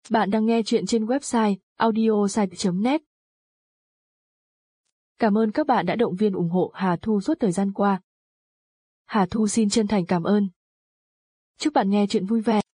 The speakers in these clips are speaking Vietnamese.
Bạn đang nghe chuyện trên website audiosite.net. Cảm ơn các bạn đã động viên ủng hộ Hà Thu suốt thời gian qua. Hà Thu xin chân thành cảm ơn. Chúc bạn nghe chuyện vui vẻ.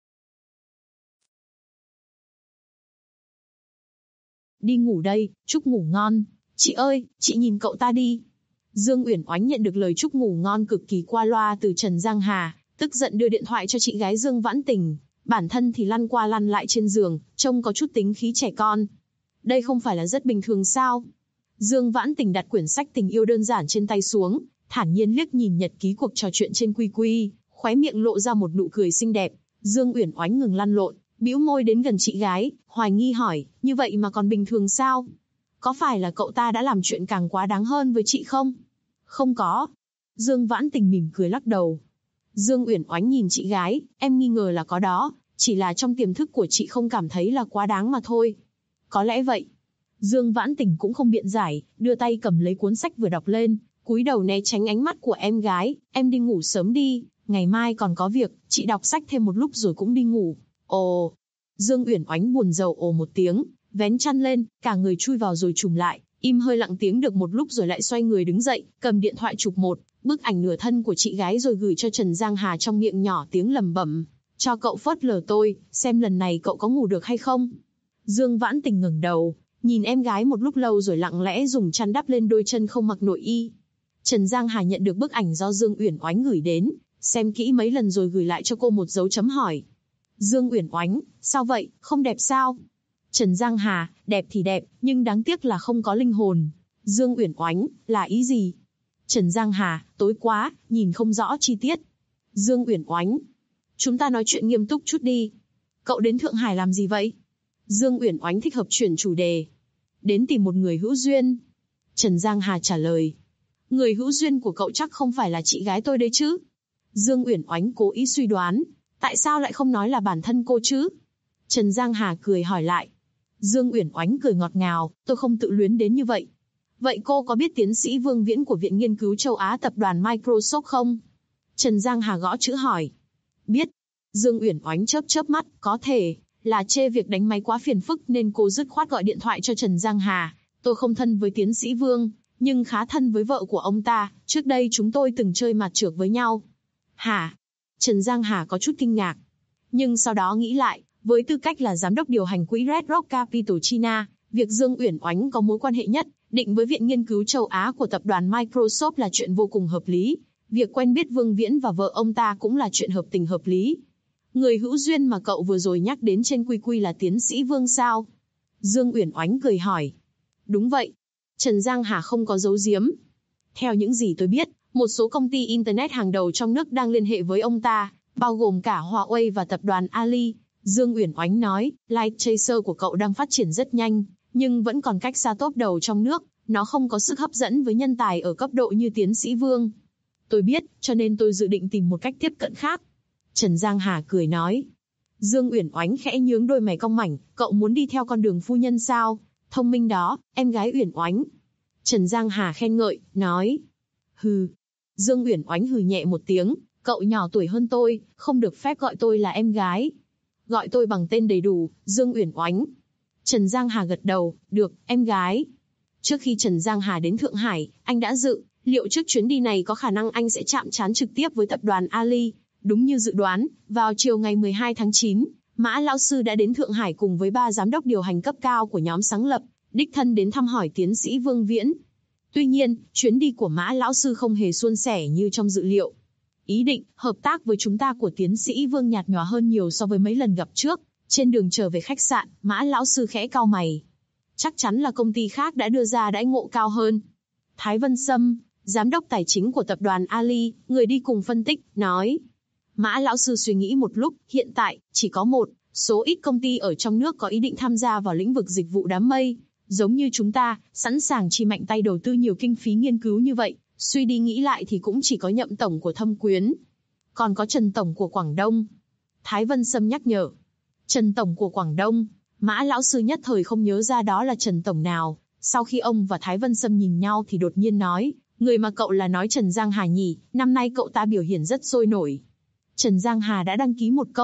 Đi ngủ đây, chúc ngủ ngon. Chị ơi, chị nhìn cậu ta đi. Dương Uyển Oánh nhận được lời chúc ngủ ngon cực kỳ qua loa từ Trần Giang Hà, tức giận đưa điện thoại cho chị gái Dương Vãn Tình. Bản thân thì lăn qua lăn lại trên giường, trông có chút tính khí trẻ con. Đây không phải là rất bình thường sao? Dương Vãn Tình đặt quyển sách tình yêu đơn giản trên tay xuống, thản nhiên liếc nhìn nhật ký cuộc trò chuyện trên QQ, khóe miệng lộ ra một nụ cười xinh đẹp. Dương Uyển Oánh ngừng lăn lộn, bĩu môi đến gần chị gái, hoài nghi hỏi, như vậy mà còn bình thường sao? Có phải là cậu ta đã làm chuyện càng quá đáng hơn với chị không? Không có. Dương Vãn Tình mỉm cười lắc đầu. Dương Uyển Oánh nhìn chị gái, em nghi ngờ là có đó, chỉ là trong tiềm thức của chị không cảm thấy là quá đáng mà thôi. Có lẽ vậy. Dương Vãn Tình cũng không biện giải, đưa tay cầm lấy cuốn sách vừa đọc lên, cúi đầu né tránh ánh mắt của em gái, em đi ngủ sớm đi, ngày mai còn có việc, chị đọc sách thêm một lúc rồi cũng đi ngủ. Ồ. Dương Uyển Oánh buồn rầu ồ một tiếng, vén chăn lên, cả người chui vào rồi trùm lại, im hơi lặng tiếng được một lúc rồi lại xoay người đứng dậy, cầm điện thoại chụp một bức ảnh nửa thân của chị gái rồi gửi cho Trần Giang Hà trong miệng nhỏ tiếng lẩm bẩm, cho cậu phớt lờ tôi, xem lần này cậu có ngủ được hay không. Dương Vãn Tình ngẩng đầu, nhìn em gái một lúc lâu rồi lặng lẽ dùng chăn đắp lên đôi chân không mặc nội y. Trần Giang Hà nhận được bức ảnh do Dương Uyển Oánh gửi đến, xem kỹ mấy lần rồi gửi lại cho cô một dấu chấm hỏi. Dương Uyển Oánh, sao vậy, không đẹp sao? Trần Giang Hà, đẹp thì đẹp, nhưng đáng tiếc là không có linh hồn. Dương Uyển Oánh, là ý gì? Trần Giang Hà, tối quá, nhìn không rõ chi tiết. Dương Uyển Oánh, chúng ta nói chuyện nghiêm túc chút đi. Cậu đến Thượng Hải làm gì vậy? Dương Uyển Oánh thích hợp chuyển chủ đề. Đến tìm một người hữu duyên. Trần Giang Hà trả lời. Người hữu duyên của cậu chắc không phải là chị gái tôi đấy chứ? Dương Uyển Oánh cố ý suy đoán. Tại sao lại không nói là bản thân cô chứ? Trần Giang Hà cười hỏi lại. Dương Uyển Oánh cười ngọt ngào, tôi không tự luyến đến như vậy. Vậy cô có biết tiến sĩ Vương Viễn của Viện Nghiên cứu Châu Á tập đoàn Microsoft không? Trần Giang Hà gõ chữ hỏi. Biết. Dương Uyển Oánh chớp chớp mắt, có thể là chê việc đánh máy quá phiền phức nên cô dứt khoát gọi điện thoại cho Trần Giang Hà. Tôi không thân với tiến sĩ Vương, nhưng khá thân với vợ của ông ta, trước đây chúng tôi từng chơi mặt trược với nhau. Hả? Trần Giang Hà có chút kinh ngạc. Nhưng sau đó nghĩ lại, với tư cách là giám đốc điều hành quỹ Red Rock Capital China, việc Dương Uyển Oánh có mối quan hệ nhất định với Viện Nghiên cứu Châu Á của tập đoàn Microsoft là chuyện vô cùng hợp lý. Việc quen biết Vương Viễn và vợ ông ta cũng là chuyện hợp tình hợp lý. Người hữu duyên mà cậu vừa rồi nhắc đến trên QQ là tiến sĩ Vương sao? Dương Uyển Oánh cười hỏi. Đúng vậy. Trần Giang Hà không có giấu giếm. Theo những gì tôi biết, một số công ty Internet hàng đầu trong nước đang liên hệ với ông ta, bao gồm cả Huawei và tập đoàn Ali. Dương Uyển Oánh nói, Light Chaser của cậu đang phát triển rất nhanh, nhưng vẫn còn cách xa top đầu trong nước, nó không có sức hấp dẫn với nhân tài ở cấp độ như tiến sĩ Vương. Tôi biết, cho nên tôi dự định tìm một cách tiếp cận khác. Trần Giang Hà cười nói. Dương Uyển Oánh khẽ nhướng đôi mày cong mảnh, cậu muốn đi theo con đường phu nhân sao? Thông minh đó, em gái Uyển Oánh. Trần Giang Hà khen ngợi, nói. Hừ. Dương Uyển Oánh hừ nhẹ một tiếng, cậu nhỏ tuổi hơn tôi, không được phép gọi tôi là em gái. Gọi tôi bằng tên đầy đủ, Dương Uyển Oánh. Trần Giang Hà gật đầu, được, em gái. Trước khi Trần Giang Hà đến Thượng Hải, anh đã dự, liệu trước chuyến đi này có khả năng anh sẽ chạm trán trực tiếp với tập đoàn Ali. Đúng như dự đoán, vào chiều ngày 12 tháng 9, Mã Lão Sư đã đến Thượng Hải cùng với 3 giám đốc điều hành cấp cao của nhóm sáng lập, đích thân đến thăm hỏi tiến sĩ Vương Viễn. Tuy nhiên, chuyến đi của Mã Lão Sư không hề suôn sẻ như trong dự liệu. Ý định hợp tác với chúng ta của tiến sĩ Vương nhạt nhòa hơn nhiều so với mấy lần gặp trước. Trên đường trở về khách sạn, Mã Lão Sư khẽ cau mày. Chắc chắn là công ty khác đã đưa ra đãi ngộ cao hơn. Thái Vân Sâm, giám đốc tài chính của tập đoàn Ali, người đi cùng phân tích, nói. Mã Lão Sư suy nghĩ một lúc, hiện tại, chỉ có một số ít công ty ở trong nước có ý định tham gia vào lĩnh vực dịch vụ đám mây. Giống như chúng ta, sẵn sàng chi mạnh tay đầu tư nhiều kinh phí nghiên cứu như vậy. Suy đi nghĩ lại thì cũng chỉ có Nhậm Tổng của Thâm Quyến. Còn có Trần Tổng của Quảng Đông. Thái Vân Sâm nhắc nhở. Trần Tổng của Quảng Đông. Mã Lão Sư nhất thời không nhớ ra đó là Trần Tổng nào. Sau khi ông và Thái Vân Sâm nhìn nhau thì đột nhiên nói. Người mà cậu là nói Trần Giang Hà nhỉ, năm nay cậu ta biểu hiện rất sôi nổi. Trần Giang Hà đã đăng ký một công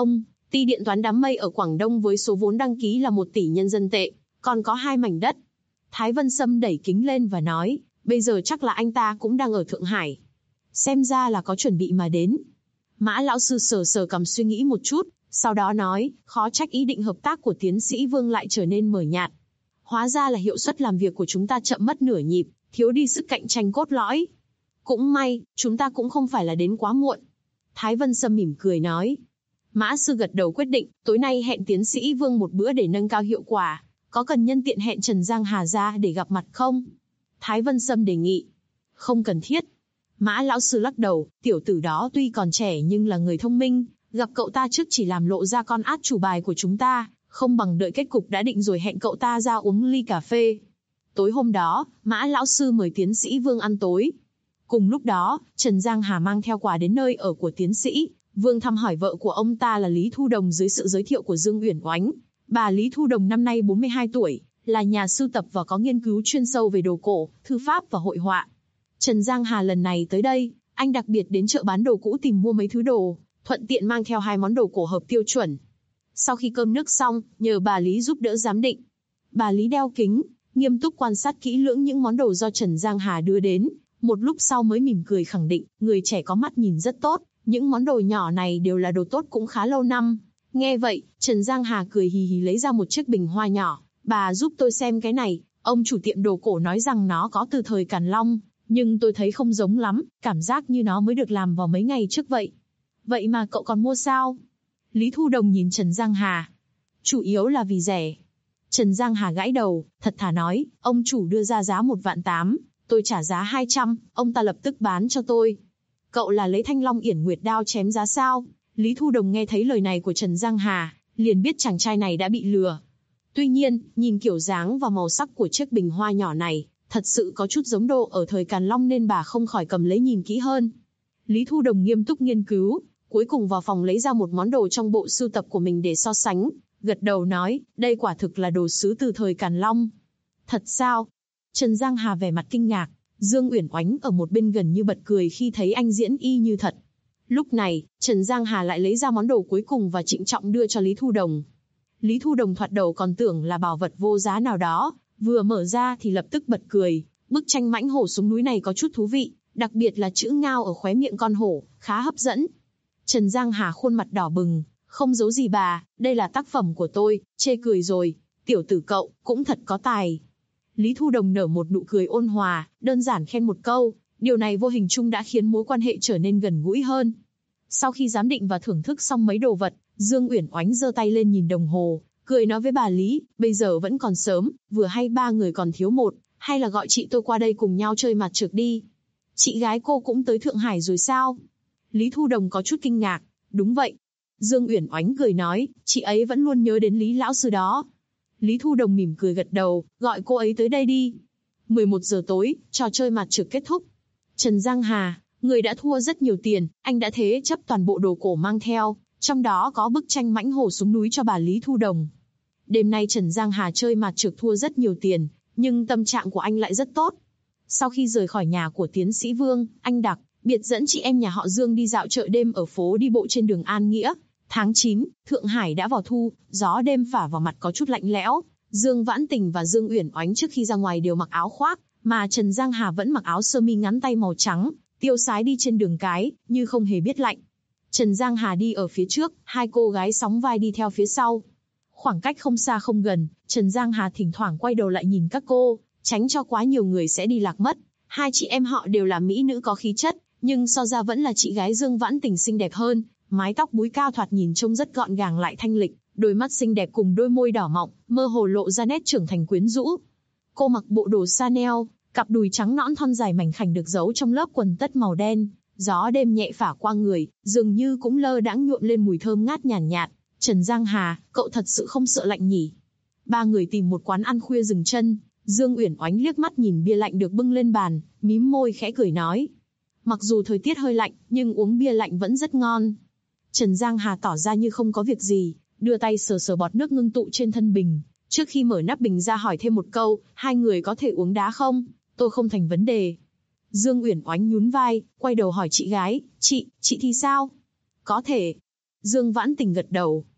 Ty điện toán đám mây ở Quảng Đông với số vốn đăng ký là 1 tỷ nhân dân tệ, còn có 2 mảnh đất. Thái Vân Sâm đẩy kính lên và nói, bây giờ chắc là anh ta cũng đang ở Thượng Hải. Xem ra là có chuẩn bị mà đến. Mã lão sư sờ sờ cằm suy nghĩ một chút, sau đó nói, khó trách ý định hợp tác của tiến sĩ Vương lại trở nên mờ nhạt. Hóa ra là hiệu suất làm việc của chúng ta chậm mất nửa nhịp, thiếu đi sức cạnh tranh cốt lõi. Cũng may, chúng ta cũng không phải là đến quá muộn. Thái Vân Sâm mỉm cười nói. Mã sư gật đầu quyết định, tối nay hẹn tiến sĩ Vương một bữa để nâng cao hiệu quả. Có cần nhân tiện hẹn Trần Giang Hà ra để gặp mặt không? Thái Vân Sâm đề nghị. Không cần thiết. Mã lão sư lắc đầu, tiểu tử đó tuy còn trẻ nhưng là người thông minh, gặp cậu ta trước chỉ làm lộ ra con át chủ bài của chúng ta, không bằng đợi kết cục đã định rồi hẹn cậu ta ra uống ly cà phê. Tối hôm đó, Mã lão sư mời tiến sĩ Vương ăn tối. Cùng lúc đó, Trần Giang Hà mang theo quà đến nơi ở của tiến sĩ Vương thăm hỏi vợ của ông ta là Lý Thu Đồng dưới sự giới thiệu của Dương Uyển Oánh. Bà Lý Thu Đồng năm nay 42 tuổi, là nhà sưu tập và có nghiên cứu chuyên sâu về đồ cổ, thư pháp và hội họa. Trần Giang Hà lần này tới đây, anh đặc biệt đến chợ bán đồ cũ tìm mua mấy thứ đồ, thuận tiện mang theo 2 món đồ cổ hợp tiêu chuẩn. Sau khi cơm nước xong, nhờ bà Lý giúp đỡ giám định. Bà Lý đeo kính, nghiêm túc quan sát kỹ lưỡng những món đồ do Trần Giang Hà đưa đến, một lúc sau mới mỉm cười khẳng định, người trẻ có mắt nhìn rất tốt, những món đồ nhỏ này đều là đồ tốt cũng khá lâu năm. Nghe vậy, Trần Giang Hà cười hì hì lấy ra một chiếc bình hoa nhỏ, bà giúp tôi xem cái này, ông chủ tiệm đồ cổ nói rằng nó có từ thời Càn Long, nhưng tôi thấy không giống lắm, cảm giác như nó mới được làm vào mấy ngày trước vậy. Vậy mà cậu còn mua sao? Lý Thu Đồng nhìn Trần Giang Hà. Chủ yếu là vì rẻ. Trần Giang Hà gãi đầu, thật thà nói, ông chủ đưa ra giá 1.800.000, tôi trả giá 200, ông ta lập tức bán cho tôi. Cậu là lấy Thanh Long Yển Nguyệt đao chém giá sao? Lý Thu Đồng nghe thấy lời này của Trần Giang Hà, liền biết chàng trai này đã bị lừa. Tuy nhiên, nhìn kiểu dáng và màu sắc của chiếc bình hoa nhỏ này, thật sự có chút giống đồ ở thời Càn Long nên bà không khỏi cầm lấy nhìn kỹ hơn. Lý Thu Đồng nghiêm túc nghiên cứu, cuối cùng vào phòng lấy ra một món đồ trong bộ sưu tập của mình để so sánh, gật đầu nói, đây quả thực là đồ sứ từ thời Càn Long. Thật sao? Trần Giang Hà vẻ mặt kinh ngạc, Dương Uyển Oánh ở một bên gần như bật cười khi thấy anh diễn y như thật. Lúc này, Trần Giang Hà lại lấy ra món đồ cuối cùng và trịnh trọng đưa cho Lý Thu Đồng. Lý Thu Đồng thoạt đầu còn tưởng là bảo vật vô giá nào đó, vừa mở ra thì lập tức bật cười, bức tranh mãnh hổ xuống núi này có chút thú vị, đặc biệt là chữ ngao ở khóe miệng con hổ, khá hấp dẫn. Trần Giang Hà khuôn mặt đỏ bừng, không giấu gì bà, đây là tác phẩm của tôi, chê cười rồi, tiểu tử cậu, cũng thật có tài. Lý Thu Đồng nở một nụ cười ôn hòa, đơn giản khen một câu, điều này vô hình chung đã khiến mối quan hệ trở nên gần gũi hơn. Sau khi giám định và thưởng thức xong mấy đồ vật, Dương Uyển Oánh giơ tay lên nhìn đồng hồ, cười nói với bà Lý, bây giờ vẫn còn sớm, vừa hay 3 người còn thiếu 1, hay là gọi chị tôi qua đây cùng nhau chơi mặt trược đi. Chị gái cô cũng tới Thượng Hải rồi sao? Lý Thu Đồng có chút kinh ngạc, đúng vậy. Dương Uyển Oánh cười nói, chị ấy vẫn luôn nhớ đến Lý lão sư đó. Lý Thu Đồng mỉm cười gật đầu, gọi cô ấy tới đây đi. 11 giờ tối, trò chơi mặt trược kết thúc. Trần Giang Hà, người đã thua rất nhiều tiền, anh đã thế chấp toàn bộ đồ cổ mang theo, trong đó có bức tranh mãnh hổ xuống núi cho bà Lý Thu Đồng. Đêm nay Trần Giang Hà chơi mặt trược thua rất nhiều tiền, nhưng tâm trạng của anh lại rất tốt. Sau khi rời khỏi nhà của tiến sĩ Vương, anh đặc biệt dẫn chị em nhà họ Dương đi dạo chợ đêm ở phố đi bộ trên đường An Nghĩa. Tháng 9, Thượng Hải đã vào thu, gió đêm phả vào mặt có chút lạnh lẽo. Dương Vãn Tình và Dương Uyển Oánh trước khi ra ngoài đều mặc áo khoác, mà Trần Giang Hà vẫn mặc áo sơ mi ngắn tay màu trắng, tiêu sái đi trên đường cái, như không hề biết lạnh. Trần Giang Hà đi ở phía trước, 2 cô gái sóng vai đi theo phía sau. Khoảng cách không xa không gần, Trần Giang Hà thỉnh thoảng quay đầu lại nhìn các cô, tránh cho quá nhiều người sẽ đi lạc mất. Hai chị em họ đều là mỹ nữ có khí chất, nhưng so ra vẫn là chị gái Dương Vãn Tình xinh đẹp hơn, mái tóc búi cao thoạt nhìn trông rất gọn gàng lại thanh lịch, đôi mắt xinh đẹp cùng đôi môi đỏ mọng, mơ hồ lộ ra nét trưởng thành quyến rũ. Cô mặc bộ đồ Chanel, cặp đùi trắng nõn thon dài mảnh khảnh được giấu trong lớp quần tất màu đen, gió đêm nhẹ phả qua người, dường như cũng lơ đãng nhuộm lên mùi thơm ngát nhàn nhạt. Trần Giang Hà, cậu thật sự không sợ lạnh nhỉ? 3 người tìm một quán ăn khuya dừng chân, Dương Uyển Oánh liếc mắt nhìn bia lạnh được bưng lên bàn, mím môi khẽ cười nói. Mặc dù thời tiết hơi lạnh, nhưng uống bia lạnh vẫn rất ngon. Trần Giang Hà tỏ ra như không có việc gì, đưa tay sờ sờ bọt nước ngưng tụ trên thân bình. Trước khi mở nắp bình ra hỏi thêm một câu, 2 người có thể uống đá không? Tôi không thành vấn đề. Dương Uyển Oánh nhún vai, quay đầu hỏi chị gái, chị thì sao? Có thể. Dương Vãn Tình gật đầu.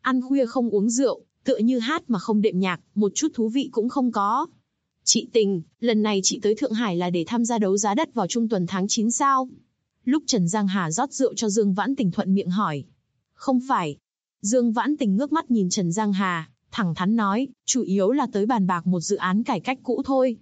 Ăn khuya không uống rượu, tựa như hát mà không đệm nhạc, một chút thú vị cũng không có. Chị Tình, lần này chị tới Thượng Hải là để tham gia đấu giá đất vào trung tuần tháng 9 sao? Lúc Trần Giang Hà rót rượu cho Dương Vãn Tình thuận miệng hỏi. Không phải. Dương Vãn Tình ngước mắt nhìn Trần Giang Hà, thẳng thắn nói, chủ yếu là tới bàn bạc một dự án cải cách cũ thôi.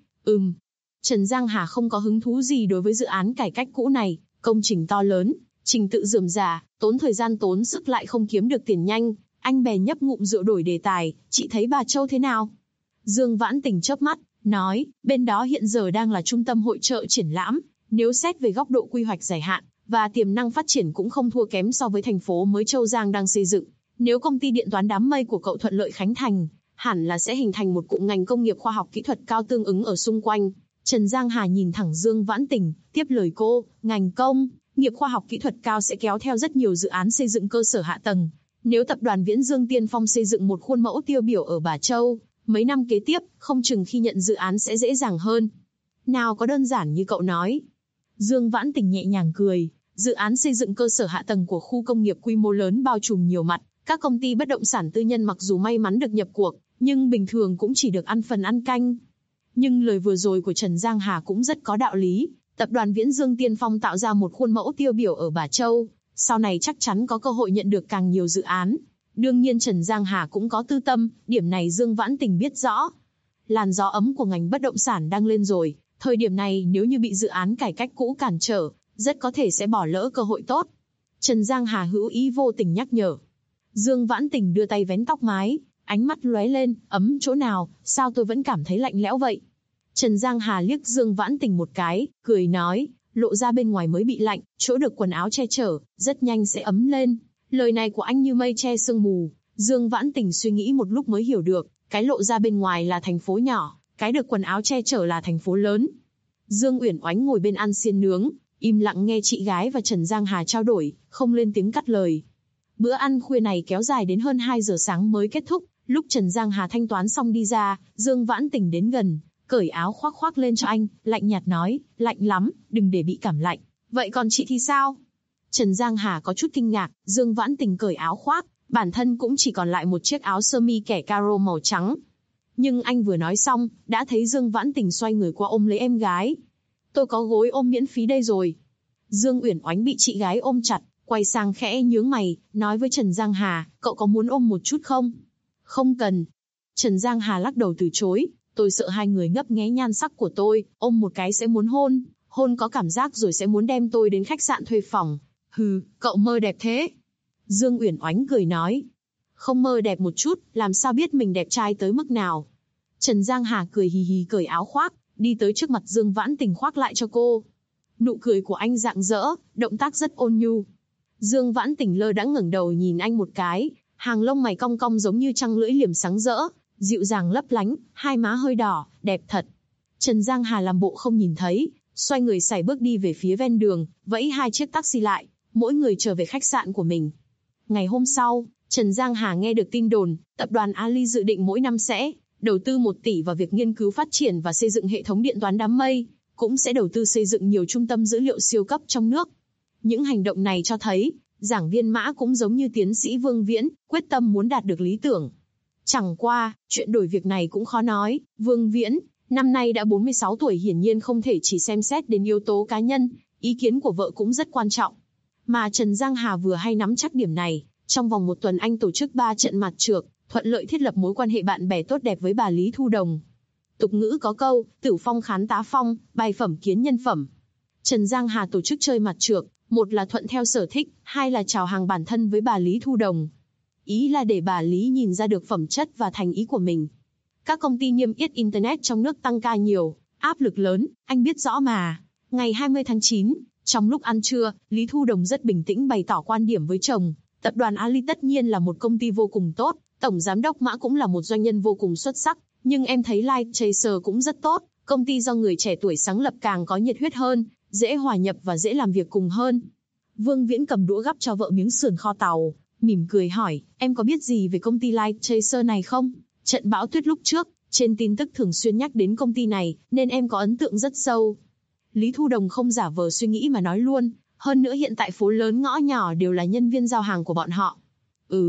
Trần Giang Hà không có hứng thú gì đối với dự án cải cách cũ này, công trình to lớn, trình tự rườm rà, tốn thời gian tốn sức lại không kiếm được tiền nhanh. Anh bèn nhấp ngụm rượu đổi đề tài, chị thấy Bà Châu thế nào? Dương Vãn Tình chớp mắt, nói, bên đó hiện giờ đang là trung tâm hội chợ triển lãm, nếu xét về góc độ quy hoạch dài hạn, và tiềm năng phát triển cũng không thua kém so với thành phố mới Châu Giang đang xây dựng. Nếu công ty điện toán đám mây của cậu thuận lợi khánh thành, hẳn là sẽ hình thành một cụm ngành công nghiệp khoa học kỹ thuật cao tương ứng ở xung quanh. Trần Giang Hà nhìn thẳng Dương Vãn Tình, tiếp lời cô, ngành công nghiệp khoa học kỹ thuật cao sẽ kéo theo rất nhiều dự án xây dựng cơ sở hạ tầng. Nếu tập đoàn Viễn Dương tiên phong xây dựng một khuôn mẫu tiêu biểu ở Bà Châu, mấy năm kế tiếp, không chừng khi nhận dự án sẽ dễ dàng hơn. Nào có đơn giản như cậu nói. Dương Vãn Tình nhẹ nhàng cười, dự án xây dựng cơ sở hạ tầng của khu công nghiệp quy mô lớn bao trùm nhiều mặt. Các công ty bất động sản tư nhân mặc dù may mắn được nhập cuộc, nhưng bình thường cũng chỉ được ăn phần ăn canh. Nhưng lời vừa rồi của Trần Giang Hà cũng rất có đạo lý. Tập đoàn Viễn Dương tiên phong tạo ra một khuôn mẫu tiêu biểu ở Bà Châu, sau này chắc chắn có cơ hội nhận được càng nhiều dự án. Đương nhiên Trần Giang Hà cũng có tư tâm, điểm này Dương Vãn Tình biết rõ. Làn gió ấm của ngành bất động sản đang lên rồi, thời điểm này nếu như bị dự án cải cách cũ cản trở, rất có thể sẽ bỏ lỡ cơ hội tốt. Trần Giang Hà hữu ý vô tình nhắc nhở. Dương Vãn Tình đưa tay vén tóc mái, ánh mắt lóe lên, ấm chỗ nào, sao tôi vẫn cảm thấy lạnh lẽo vậy? Trần Giang Hà liếc Dương Vãn Tình một cái, cười nói, lộ ra bên ngoài mới bị lạnh, chỗ được quần áo che chở, rất nhanh sẽ ấm lên. Lời này của anh như mây che sương mù. Dương Vãn Tình suy nghĩ một lúc mới hiểu được, cái lộ ra bên ngoài là thành phố nhỏ, cái được quần áo che chở là thành phố lớn. Dương Uyển Oánh ngồi bên ăn xiên nướng, im lặng nghe chị gái và Trần Giang Hà trao đổi, không lên tiếng cắt lời. Bữa ăn khuya này kéo dài đến hơn 2 giờ sáng mới kết thúc. Lúc Trần Giang Hà thanh toán xong đi ra, Dương Vãn Tình đến gần, cởi áo khoác lên cho anh, lạnh nhạt nói, lạnh lắm, đừng để bị cảm lạnh. Vậy còn chị thì sao? Trần Giang Hà có chút kinh ngạc, Dương Vãn Tình cởi áo khoác, bản thân cũng chỉ còn lại một chiếc áo sơ mi kẻ caro màu trắng. Nhưng anh vừa nói xong, đã thấy Dương Vãn Tình xoay người qua ôm lấy em gái. Tôi có gối ôm miễn phí đây rồi. Dương Uyển Oánh bị chị gái ôm chặt, quay sang khẽ nhướng mày, nói với Trần Giang Hà, cậu có muốn ôm một chút không? Không cần. Trần Giang Hà lắc đầu từ chối, tôi sợ hai người ngấp nghé nhan sắc của tôi, ôm một cái sẽ muốn hôn, hôn có cảm giác rồi sẽ muốn đem tôi đến khách sạn thuê phòng. Hừ, cậu mơ đẹp thế. Dương Uyển Oánh cười nói. Không mơ đẹp một chút, làm sao biết mình đẹp trai tới mức nào. Trần Giang Hà cười hì hì cởi áo khoác, đi tới trước mặt Dương Vãn Tình khoác lại cho cô. Nụ cười của anh rạng rỡ, động tác rất ôn nhu. Dương Vãn Tình lơ đãng ngẩng đầu nhìn anh một cái, hàng lông mày cong cong giống như trăng lưỡi liềm sáng rỡ, dịu dàng lấp lánh, hai má hơi đỏ, đẹp thật. Trần Giang Hà làm bộ không nhìn thấy, xoay người sải bước đi về phía ven đường, vẫy hai chiếc taxi lại, mỗi người trở về khách sạn của mình. Ngày hôm sau, Trần Giang Hà nghe được tin đồn, tập đoàn Ali dự định mỗi năm sẽ đầu tư 1 tỷ vào việc nghiên cứu phát triển và xây dựng hệ thống điện toán đám mây, cũng sẽ đầu tư xây dựng nhiều trung tâm dữ liệu siêu cấp trong nước. Những hành động này cho thấy, giảng viên Mã cũng giống như tiến sĩ Vương Viễn, quyết tâm muốn đạt được lý tưởng. Chẳng qua, chuyện đổi việc này cũng khó nói, Vương Viễn, năm nay đã 46 tuổi hiển nhiên không thể chỉ xem xét đến yếu tố cá nhân, ý kiến của vợ cũng rất quan trọng. Mà Trần Giang Hà vừa hay nắm chắc điểm này, trong vòng 1 tuần anh tổ chức 3 trận mặt trược, thuận lợi thiết lập mối quan hệ bạn bè tốt đẹp với bà Lý Thu Đồng. Tục ngữ có câu, tử phong khán tá phong, bài phẩm kiến nhân phẩm. Trần Giang Hà tổ chức chơi mặt trược, một là thuận theo sở thích, hai là chào hàng bản thân với bà Lý Thu Đồng. Ý là để bà Lý nhìn ra được phẩm chất và thành ý của mình. Các công ty niêm yết Internet trong nước tăng ca nhiều, áp lực lớn, anh biết rõ mà. Ngày 20 tháng 9, trong lúc ăn trưa, Lý Thu Đồng rất bình tĩnh bày tỏ quan điểm với chồng. Tập đoàn Ali tất nhiên là một công ty vô cùng tốt, tổng giám đốc Mã cũng là một doanh nhân vô cùng xuất sắc. Nhưng em thấy Light Chaser cũng rất tốt, công ty do người trẻ tuổi sáng lập càng có nhiệt huyết hơn, dễ hòa nhập và dễ làm việc cùng hơn. Vương Viễn cầm đũa gắp cho vợ miếng sườn kho tàu, mỉm cười hỏi, em có biết gì về công ty Light Chaser này không? Trận bão tuyết lúc trước, trên tin tức thường xuyên nhắc đến công ty này, nên em có ấn tượng rất sâu. Lý Thu Đồng không giả vờ suy nghĩ mà nói luôn, hơn nữa hiện tại phố lớn ngõ nhỏ đều là nhân viên giao hàng của bọn họ.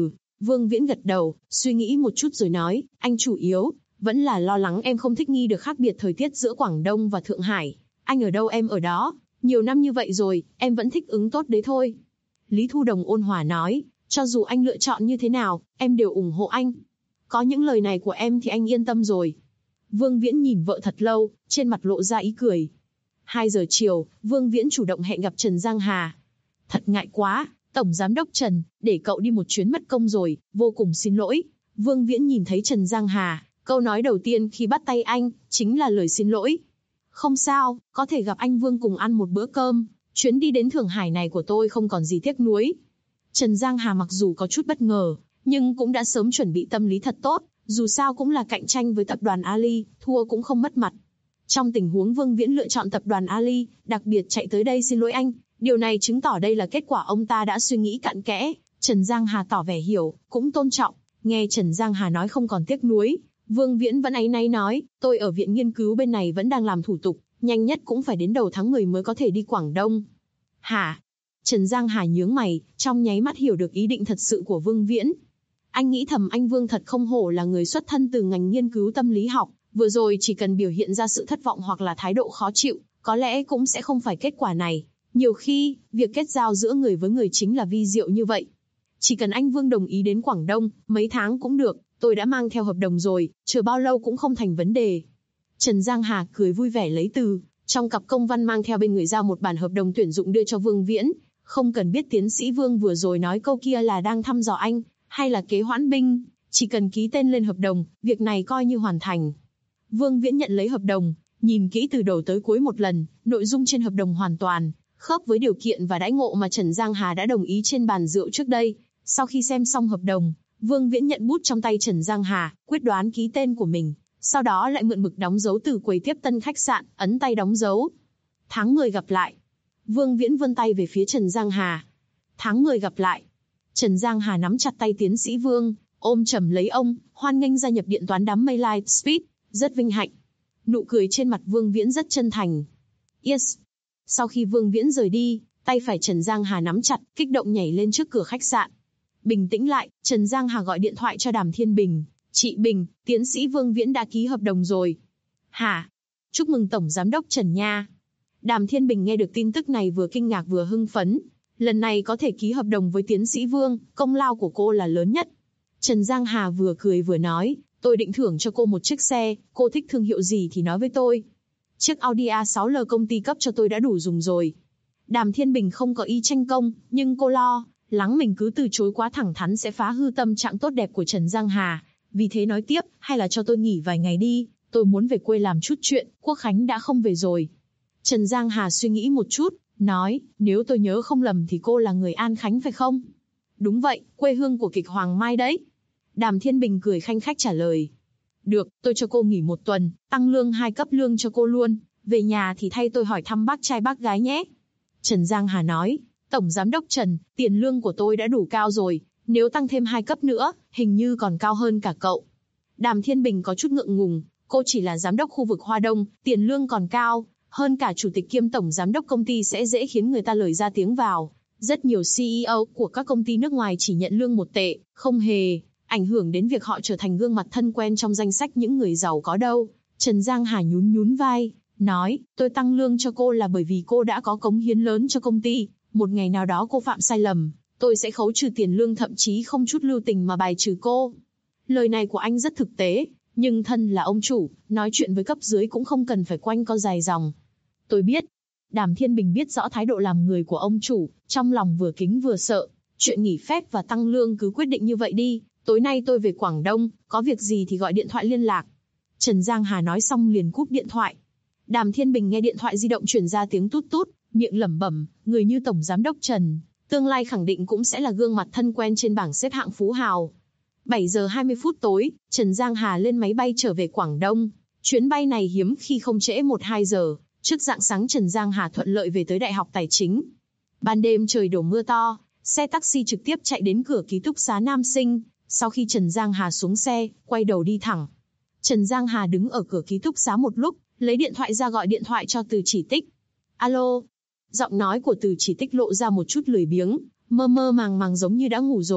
Vương Viễn gật đầu, suy nghĩ một chút rồi nói, anh chủ yếu vẫn là lo lắng em không thích nghi được khác biệt thời tiết giữa Quảng Đông và Thượng Hải. Anh ở đâu em ở đó, nhiều năm như vậy rồi, em vẫn thích ứng tốt đấy thôi. Lý Thu Đồng ôn hòa nói, cho dù anh lựa chọn như thế nào, em đều ủng hộ anh. Có những lời này của em thì anh yên tâm rồi. Vương Viễn nhìn vợ thật lâu, trên mặt lộ ra ý cười. 2 giờ chiều, Vương Viễn chủ động hẹn gặp Trần Giang Hà. Thật ngại quá, Tổng Giám đốc Trần, để cậu đi một chuyến mất công rồi, vô cùng xin lỗi. Vương Viễn nhìn thấy Trần Giang Hà, câu nói đầu tiên khi bắt tay anh, chính là lời xin lỗi. Không sao, có thể gặp anh Vương cùng ăn một bữa cơm, chuyến đi đến Thượng Hải này của tôi không còn gì tiếc nuối. Trần Giang Hà mặc dù có chút bất ngờ, nhưng cũng đã sớm chuẩn bị tâm lý thật tốt, dù sao cũng là cạnh tranh với tập đoàn Ali, thua cũng không mất mặt. Trong tình huống Vương Viễn lựa chọn tập đoàn Ali, đặc biệt chạy tới đây xin lỗi anh, điều này chứng tỏ đây là kết quả ông ta đã suy nghĩ cặn kẽ. Trần Giang Hà tỏ vẻ hiểu, cũng tôn trọng. Nghe Trần Giang Hà nói không còn tiếc nuối, Vương Viễn vẫn áy náy nói, tôi ở viện nghiên cứu bên này vẫn đang làm thủ tục, nhanh nhất cũng phải đến đầu tháng 10 mới có thể đi Quảng Đông. Hả? Trần Giang Hà nhướng mày, trong nháy mắt hiểu được ý định thật sự của Vương Viễn. Anh nghĩ thầm anh Vương thật không hổ là người xuất thân từ ngành nghiên cứu tâm lý học, vừa rồi chỉ cần biểu hiện ra sự thất vọng hoặc là thái độ khó chịu, có lẽ cũng sẽ không phải kết quả này. Nhiều khi, việc kết giao giữa người với người chính là vi diệu như vậy. Chỉ cần anh Vương đồng ý đến Quảng Đông, mấy tháng cũng được, tôi đã mang theo hợp đồng rồi, chờ bao lâu cũng không thành vấn đề. Trần Giang Hà cười vui vẻ lấy từ trong cặp công văn mang theo bên người ra một bản hợp đồng tuyển dụng đưa cho Vương Viễn. Không cần biết tiến sĩ Vương vừa rồi nói câu kia là đang thăm dò anh, hay là kế hoãn binh, chỉ cần ký tên lên hợp đồng, việc này coi như hoàn thành. Vương Viễn nhận lấy hợp đồng, nhìn kỹ từ đầu tới cuối một lần, nội dung trên hợp đồng hoàn toàn khớp với điều kiện và đãi ngộ mà Trần Giang Hà đã đồng ý trên bàn rượu trước đây. Sau khi xem xong hợp đồng, Vương Viễn nhận bút trong tay Trần Giang Hà, quyết đoán ký tên của mình, sau đó lại mượn mực đóng dấu từ quầy tiếp tân khách sạn, ấn tay đóng dấu. Tháng 10 gặp lại. Vương Viễn vươn tay về phía Trần Giang Hà. Tháng 10 gặp lại. Trần Giang Hà nắm chặt tay tiến sĩ Vương, ôm chầm lấy ông, hoan nghênh gia nhập điện toán đám mây Lightspeed, rất vinh hạnh. Nụ cười trên mặt Vương Viễn rất chân thành. Yes. Sau khi Vương Viễn rời đi, tay phải Trần Giang Hà nắm chặt, kích động nhảy lên trước cửa khách sạn. Bình tĩnh lại, Trần Giang Hà gọi điện thoại cho Đàm Thiên Bình. Chị Bình, tiến sĩ Vương Viễn đã ký hợp đồng rồi. Hả? Chúc mừng Tổng Giám đốc Trần nha. Đàm Thiên Bình nghe được tin tức này vừa kinh ngạc vừa hưng phấn. Lần này có thể ký hợp đồng với tiến sĩ Vương, công lao của cô là lớn nhất. Trần Giang Hà vừa cười vừa nói, tôi định thưởng cho cô một chiếc xe, cô thích thương hiệu gì thì nói với tôi. Chiếc Audi A6L công ty cấp cho tôi đã đủ dùng rồi. Đàm Thiên Bình không có ý tranh công, nhưng cô lo lắng mình cứ từ chối quá thẳng thắn sẽ phá hư tâm trạng tốt đẹp của Trần Giang Hà. Vì thế nói tiếp, hay là cho tôi nghỉ vài ngày đi, tôi muốn về quê làm chút chuyện, Quốc Khánh đã không về rồi. Trần Giang Hà suy nghĩ một chút, nói, nếu tôi nhớ không lầm thì cô là người An Khánh phải không? Đúng vậy, quê hương của kịch Hoàng Mai đấy. Đàm Thiên Bình cười khanh khách trả lời. Được, tôi cho cô nghỉ 1 tuần, tăng lương 2 cấp lương cho cô luôn, về nhà thì thay tôi hỏi thăm bác trai bác gái nhé. Trần Giang Hà nói, Tổng Giám đốc Trần, tiền lương của tôi đã đủ cao rồi, nếu tăng thêm 2 cấp nữa, hình như còn cao hơn cả cậu. Đàm Thiên Bình có chút ngượng ngùng, cô chỉ là giám đốc khu vực Hoa Đông, tiền lương còn cao, hơn cả chủ tịch kiêm tổng giám đốc công ty sẽ dễ khiến người ta lời ra tiếng vào. Rất nhiều CEO của các công ty nước ngoài chỉ nhận lương 1 tệ, không hề ảnh hưởng đến việc họ trở thành gương mặt thân quen trong danh sách những người giàu có đâu. Trần Giang Hà nhún vai, nói, tôi tăng lương cho cô là bởi vì cô đã có cống hiến lớn cho công ty. Một ngày nào đó cô phạm sai lầm, tôi sẽ khấu trừ tiền lương, thậm chí không chút lưu tình mà bài trừ cô. Lời này của anh rất thực tế, nhưng thân là ông chủ, nói chuyện với cấp dưới cũng không cần phải quanh co dài dòng. Tôi biết. Đàm Thiên Bình biết rõ thái độ làm người của ông chủ, trong lòng vừa kính vừa sợ. Chuyện nghỉ phép và tăng lương cứ quyết định như vậy đi, tối nay tôi về Quảng Đông, có việc gì thì gọi điện thoại liên lạc. Trần Giang Hà nói xong liền cúp điện thoại. Đàm Thiên Bình nghe điện thoại di động truyền ra tiếng tút tút, miệng lẩm bẩm, người như Tổng Giám đốc Trần, tương lai khẳng định cũng sẽ là gương mặt thân quen trên bảng xếp hạng phú hào. 7 giờ 20 phút tối, Trần Giang Hà lên máy bay trở về Quảng Đông. Chuyến bay này hiếm khi không trễ 1-2 giờ. Trước rạng sáng Trần Giang Hà thuận lợi về tới Đại học Tài chính. Ban đêm trời đổ mưa to, xe taxi trực tiếp chạy đến cửa ký túc xá Nam Sinh. Sau khi Trần Giang Hà xuống xe, quay đầu đi thẳng. Trần Giang Hà đứng ở cửa ký túc xá một lúc, lấy điện thoại ra gọi điện thoại cho Từ Chỉ Tích. Alo. Giọng nói của Từ Chỉ Tích lộ ra một chút lười biếng, mơ mơ màng màng giống như đã ngủ rồi.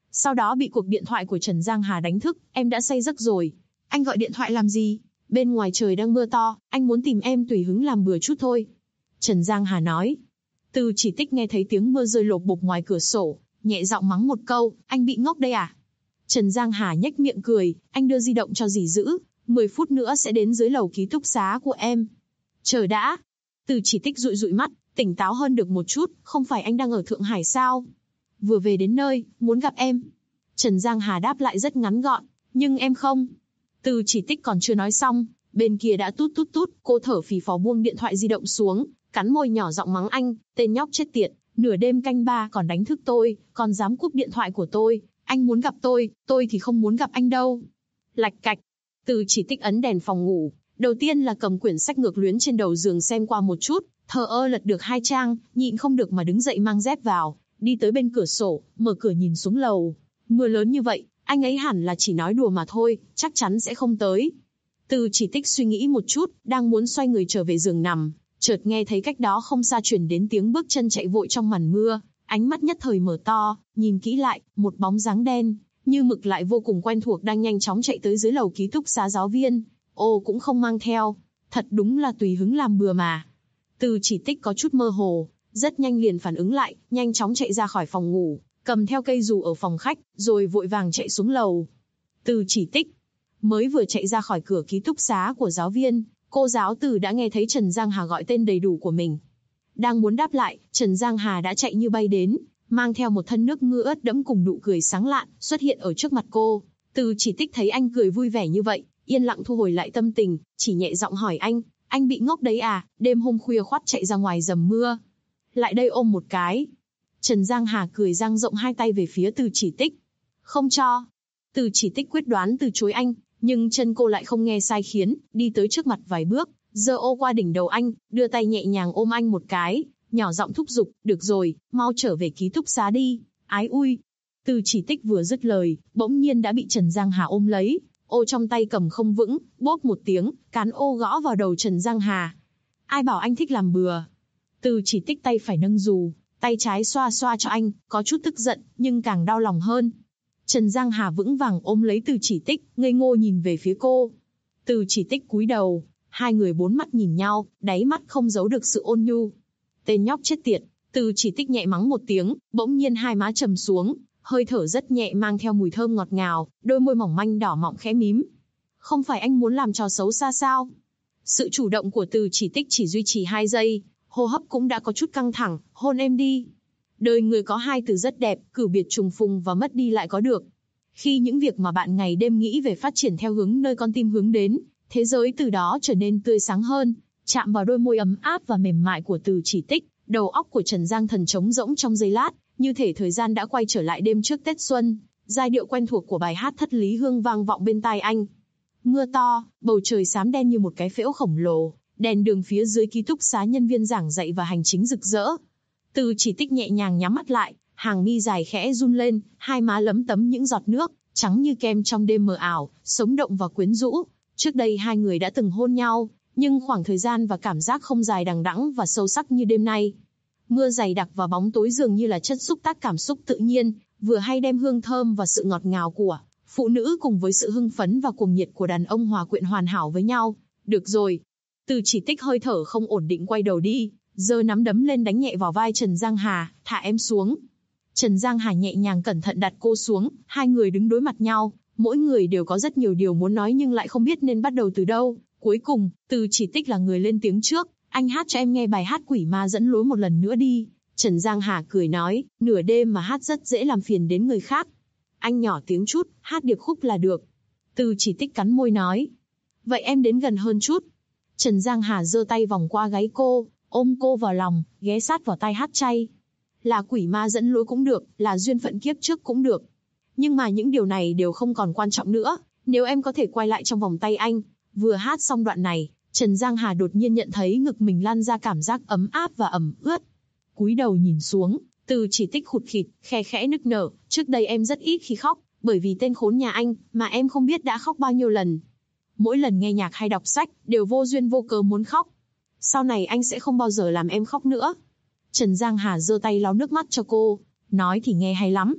Sau đó bị cuộc điện thoại của Trần Giang Hà đánh thức, em đã say giấc rồi. Anh gọi điện thoại làm gì? Bên ngoài trời đang mưa to, anh muốn tìm em tùy hứng làm bừa chút thôi. Trần Giang Hà nói. Từ Chỉ Tích nghe thấy tiếng mưa rơi lộp bộp ngoài cửa sổ, nhẹ giọng mắng một câu, anh bị ngốc đây à? Trần Giang Hà nhếch miệng cười, anh đưa di động cho dì giữ, 10 phút nữa sẽ đến dưới lầu ký túc xá của em. Chờ đã. Từ Chỉ Tích dụi dụi mắt, tỉnh táo hơn được một chút, không phải anh đang ở Thượng Hải sao? Vừa về đến nơi, muốn gặp em. Trần Giang Hà đáp lại rất ngắn gọn, nhưng em không. Từ Chỉ Tích còn chưa nói xong, bên kia đã tút tút tút, cô thở phì phò buông điện thoại di động xuống, cắn môi nhỏ giọng mắng anh, tên nhóc chết tiệt, nửa đêm canh 3 còn đánh thức tôi, còn dám cúp điện thoại của tôi, anh muốn gặp tôi thì không muốn gặp anh đâu. Lạch cạch. Từ Chỉ Tích ấn đèn phòng ngủ, đầu tiên là cầm quyển sách ngược luyến trên đầu giường xem qua một chút, thờ ơ lật được 2 trang, nhịn không được mà đứng dậy mang dép vào, đi tới bên cửa sổ, mở cửa nhìn xuống lầu. Mưa lớn như vậy, anh ấy hẳn là chỉ nói đùa mà thôi, chắc chắn sẽ không tới. Từ Chỉ Tích suy nghĩ một chút, đang muốn xoay người trở về giường nằm, chợt nghe thấy cách đó không xa truyền đến tiếng bước chân chạy vội trong màn mưa, ánh mắt nhất thời mở to, nhìn kỹ lại, một bóng dáng đen, như mực lại vô cùng quen thuộc đang nhanh chóng chạy tới dưới lầu ký túc xá giáo viên. Ô cũng không mang theo, thật đúng là tùy hứng làm bừa mà. Từ Chỉ Tích có chút mơ hồ, rất nhanh liền phản ứng lại, nhanh chóng chạy ra khỏi phòng ngủ, cầm theo cây dù ở phòng khách, rồi vội vàng chạy xuống lầu. Từ Chỉ Tích mới vừa chạy ra khỏi cửa ký túc xá của giáo viên, cô giáo từ đã nghe thấy Trần Giang Hà gọi tên đầy đủ của mình. Đang muốn đáp lại, Trần Giang Hà đã chạy như bay đến, mang theo một thân nước mưa ướt đẫm cùng nụ cười sáng lạn, xuất hiện ở trước mặt cô. Từ Chỉ Tích thấy anh cười vui vẻ như vậy, yên lặng thu hồi lại tâm tình, chỉ nhẹ giọng hỏi anh bị ngốc đấy à, đêm hôm khuya khoắt chạy ra ngoài dầm mưa. Lại đây ôm một cái. Trần Giang Hà cười dang rộng hai tay về phía Từ Chỉ Tích. Không cho. Từ Chỉ Tích quyết đoán từ chối anh, nhưng chân cô lại không nghe sai khiến, đi tới trước mặt vài bước, giơ ô qua đỉnh đầu anh, đưa tay nhẹ nhàng ôm anh một cái, nhỏ giọng thúc giục, được rồi, mau trở về ký túc xá đi, ái ui. Từ Chỉ Tích vừa dứt lời, bỗng nhiên đã bị Trần Giang Hà ôm lấy, ô trong tay cầm không vững, bốp một tiếng, cán ô gõ vào đầu Trần Giang Hà. Ai bảo anh thích làm bừa? Từ Chỉ Tích tay phải nâng dù, tay trái xoa xoa cho anh, có chút tức giận, nhưng càng đau lòng hơn. Trần Giang Hà vững vàng ôm lấy Từ Chỉ Tích, ngây ngô nhìn về phía cô. Từ Chỉ Tích cúi đầu, hai người bốn mắt nhìn nhau, đáy mắt không giấu được sự ôn nhu. Tên nhóc chết tiệt. Từ Chỉ Tích nhẹ mắng một tiếng, bỗng nhiên hai má trầm xuống, hơi thở rất nhẹ mang theo mùi thơm ngọt ngào, đôi môi mỏng manh đỏ mọng khẽ mím. Không phải anh muốn làm trò xấu xa sao? Sự chủ động của Từ Chỉ Tích chỉ duy trì 2 giây, hô hấp cũng đã có chút căng thẳng, hôn em đi. Đời người có 2 từ rất đẹp, cử biệt trùng phùng và mất đi lại có được. Khi những việc mà bạn ngày đêm nghĩ về phát triển theo hướng nơi con tim hướng đến, thế giới từ đó trở nên tươi sáng hơn. Chạm vào đôi môi ấm áp và mềm mại của Từ Chỉ Tích, đầu óc của Trần Giang Thần trống rỗng trong giây lát, như thể thời gian đã quay trở lại đêm trước Tết Xuân. Giai điệu quen thuộc của bài hát Thất Lý Hương vang vọng bên tai anh. Mưa to, bầu trời xám đen như một cái phễu khổng lồ, đèn đường phía dưới ký túc xá nhân viên giảng dạy và hành chính rực rỡ. Từ Chỉ Tích nhẹ nhàng nhắm mắt lại, hàng mi dài khẽ run lên, hai má lấm tấm những giọt nước, trắng như kem trong đêm mờ ảo, sống động và quyến rũ. Trước đây hai người đã từng hôn nhau, nhưng khoảng thời gian và cảm giác không dài đằng đẵng và sâu sắc như đêm nay. Mưa dày đặc và bóng tối dường như là chất xúc tác cảm xúc tự nhiên, vừa hay đem hương thơm và sự ngọt ngào của phụ nữ cùng với sự hưng phấn và cuồng nhiệt của đàn ông hòa quyện hoàn hảo với nhau. Được rồi. Từ Chỉ Tích hơi thở không ổn định quay đầu đi, giơ nắm đấm lên đánh nhẹ vào vai Trần Giang Hà, thả em xuống. Trần Giang Hà nhẹ nhàng cẩn thận đặt cô xuống, hai người đứng đối mặt nhau, mỗi người đều có rất nhiều điều muốn nói nhưng lại không biết nên bắt đầu từ đâu. Cuối cùng, Từ Chỉ Tích là người lên tiếng trước, anh hát cho em nghe bài hát Quỷ Ma Dẫn Lối một lần nữa đi. Trần Giang Hà cười nói, nửa đêm mà hát rất dễ làm phiền đến người khác. Anh nhỏ tiếng chút, hát điệp khúc là được. Từ Chỉ Tích cắn môi nói, vậy em đến gần hơn chút. Trần Giang Hà giơ tay vòng qua gáy cô, ôm cô vào lòng, ghé sát vào tai hát chay. Là quỷ ma dẫn lối cũng được, là duyên phận kiếp trước cũng được. Nhưng mà những điều này đều không còn quan trọng nữa, nếu em có thể quay lại trong vòng tay anh. Vừa hát xong đoạn này, Trần Giang Hà đột nhiên nhận thấy ngực mình lan ra cảm giác ấm áp và ẩm ướt. Cúi đầu nhìn xuống, Từ Chỉ Tích khụt khịt, khe khẽ nức nở, trước đây em rất ít khi khóc, bởi vì tên khốn nhà anh, mà em không biết đã khóc bao nhiêu lần. Mỗi lần nghe nhạc hay đọc sách, đều vô duyên vô cớ muốn khóc. Sau này anh sẽ không bao giờ làm em khóc nữa. Trần Giang Hà giơ tay lau nước mắt cho cô, nói thì nghe hay lắm.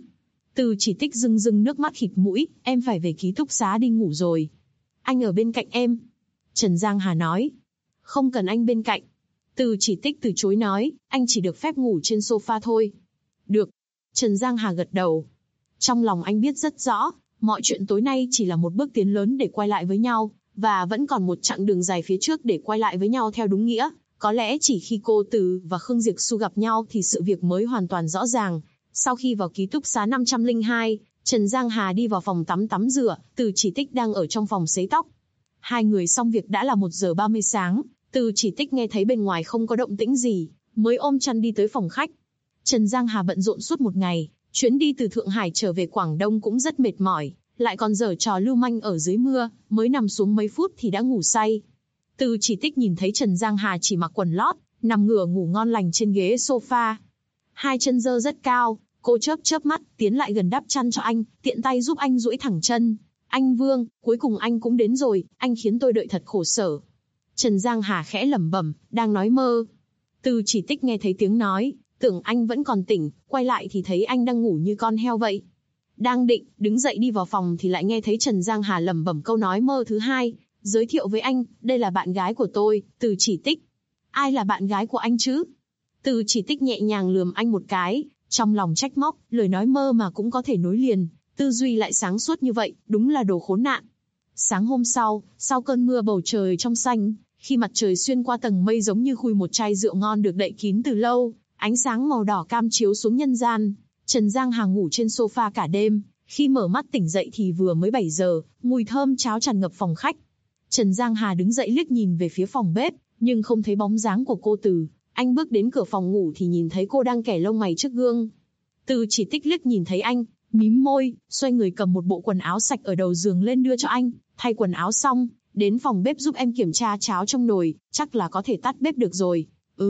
Từ Chỉ Tích rưng rưng nước mắt khịt mũi, em phải về ký túc xá đi ngủ rồi. Anh ở bên cạnh em. Trần Giang Hà nói. Không cần anh bên cạnh. Từ Chỉ Tích từ chối nói, anh chỉ được phép ngủ trên sofa thôi. Được. Trần Giang Hà gật đầu. Trong lòng anh biết rất rõ, mọi chuyện tối nay chỉ là một bước tiến lớn để quay lại với nhau, và vẫn còn một chặng đường dài phía trước để quay lại với nhau theo đúng nghĩa. Có lẽ chỉ khi cô Từ và Khương Diệp Xu gặp nhau thì sự việc mới hoàn toàn rõ ràng. Sau khi vào ký túc xá 502, Trần Giang Hà đi vào phòng tắm rửa, Từ Chỉ Tích đang ở trong phòng sấy tóc. Hai người xong việc đã là 1:30 sáng, Từ Chỉ Tích nghe thấy bên ngoài không có động tĩnh gì, mới ôm chăn đi tới phòng khách. Trần Giang Hà bận rộn suốt một ngày, chuyến đi từ Thượng Hải trở về Quảng Đông cũng rất mệt mỏi, lại còn giở trò lưu manh ở dưới mưa, mới nằm xuống mấy phút thì đã ngủ say. Từ Chỉ Tích nhìn thấy Trần Giang Hà chỉ mặc quần lót, nằm ngửa ngủ ngon lành trên ghế sofa. Hai chân giơ rất cao, cô chớp mắt, tiến lại gần đắp chăn cho anh, tiện tay giúp anh duỗi thẳng chân. Anh Vương, cuối cùng anh cũng đến rồi, anh khiến tôi đợi thật khổ sở. Trần Giang Hà khẽ lẩm bẩm, đang nói mơ. Từ Chỉ Tích nghe thấy tiếng nói, tưởng anh vẫn còn tỉnh, quay lại thì thấy anh đang ngủ như con heo vậy. Đang định đứng dậy đi vào phòng thì lại nghe thấy Trần Giang Hà lẩm bẩm câu nói mơ thứ hai, giới thiệu với anh, đây là bạn gái của tôi, Từ Chỉ Tích. Ai là bạn gái của anh chứ? Từ Chỉ Tích nhẹ nhàng lườm anh một cái, trong lòng trách móc, lời nói mơ mà cũng có thể nối liền, tư duy lại sáng suốt như vậy, đúng là đồ khốn nạn. Sáng hôm sau cơn mưa bầu trời trong xanh, khi mặt trời xuyên qua tầng mây giống như khui một chai rượu ngon được đậy kín từ lâu, ánh sáng màu đỏ cam chiếu xuống nhân gian. Trần Giang Hà ngủ trên sofa cả đêm, khi mở mắt tỉnh dậy thì vừa mới 7 giờ, mùi thơm cháo tràn ngập phòng khách. Trần Giang Hà đứng dậy liếc nhìn về phía phòng bếp, nhưng không thấy bóng dáng của cô Từ. Anh bước đến cửa phòng ngủ thì nhìn thấy cô đang kẻ lông mày trước gương. Từ Chỉ Tích liếc nhìn thấy anh, mím môi, xoay người cầm một bộ quần áo sạch ở đầu giường lên đưa cho anh, thay quần áo xong, đến phòng bếp giúp em kiểm tra cháo trong nồi, chắc là có thể tắt bếp được rồi.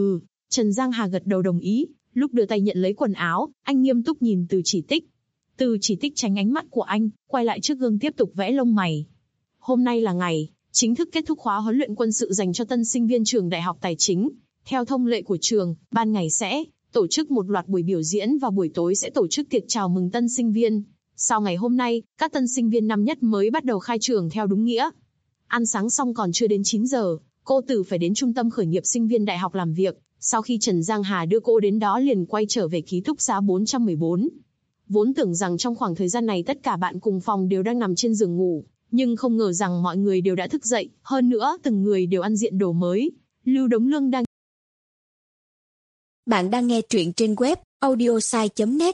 Trần Giang Hà gật đầu đồng ý, lúc đưa tay nhận lấy quần áo, anh nghiêm túc nhìn Từ Chỉ Tích. Từ Chỉ Tích tránh ánh mắt của anh, quay lại trước gương tiếp tục vẽ lông mày. Hôm nay là ngày chính thức kết thúc khóa huấn luyện quân sự dành cho tân sinh viên trường Đại học Tài chính. Theo thông lệ của trường, ban ngày sẽ tổ chức một loạt buổi biểu diễn và buổi tối sẽ tổ chức tiệc chào mừng tân sinh viên. Sau ngày hôm nay, các tân sinh viên năm nhất mới bắt đầu khai trường theo đúng nghĩa. Ăn sáng xong còn chưa đến 9 giờ, cô Từ phải đến trung tâm khởi nghiệp sinh viên đại học làm việc. Sau khi Trần Giang Hà đưa cô đến đó liền quay trở về ký túc xá 414. Vốn tưởng rằng trong khoảng thời gian này tất cả bạn cùng phòng đều đang nằm trên giường ngủ, nhưng không ngờ rằng mọi người đều đã thức dậy, hơn nữa từng người đều ăn diện đồ mới. Lưu Đống Lương đang Bạn đang nghe truyện trên web audiosai.net.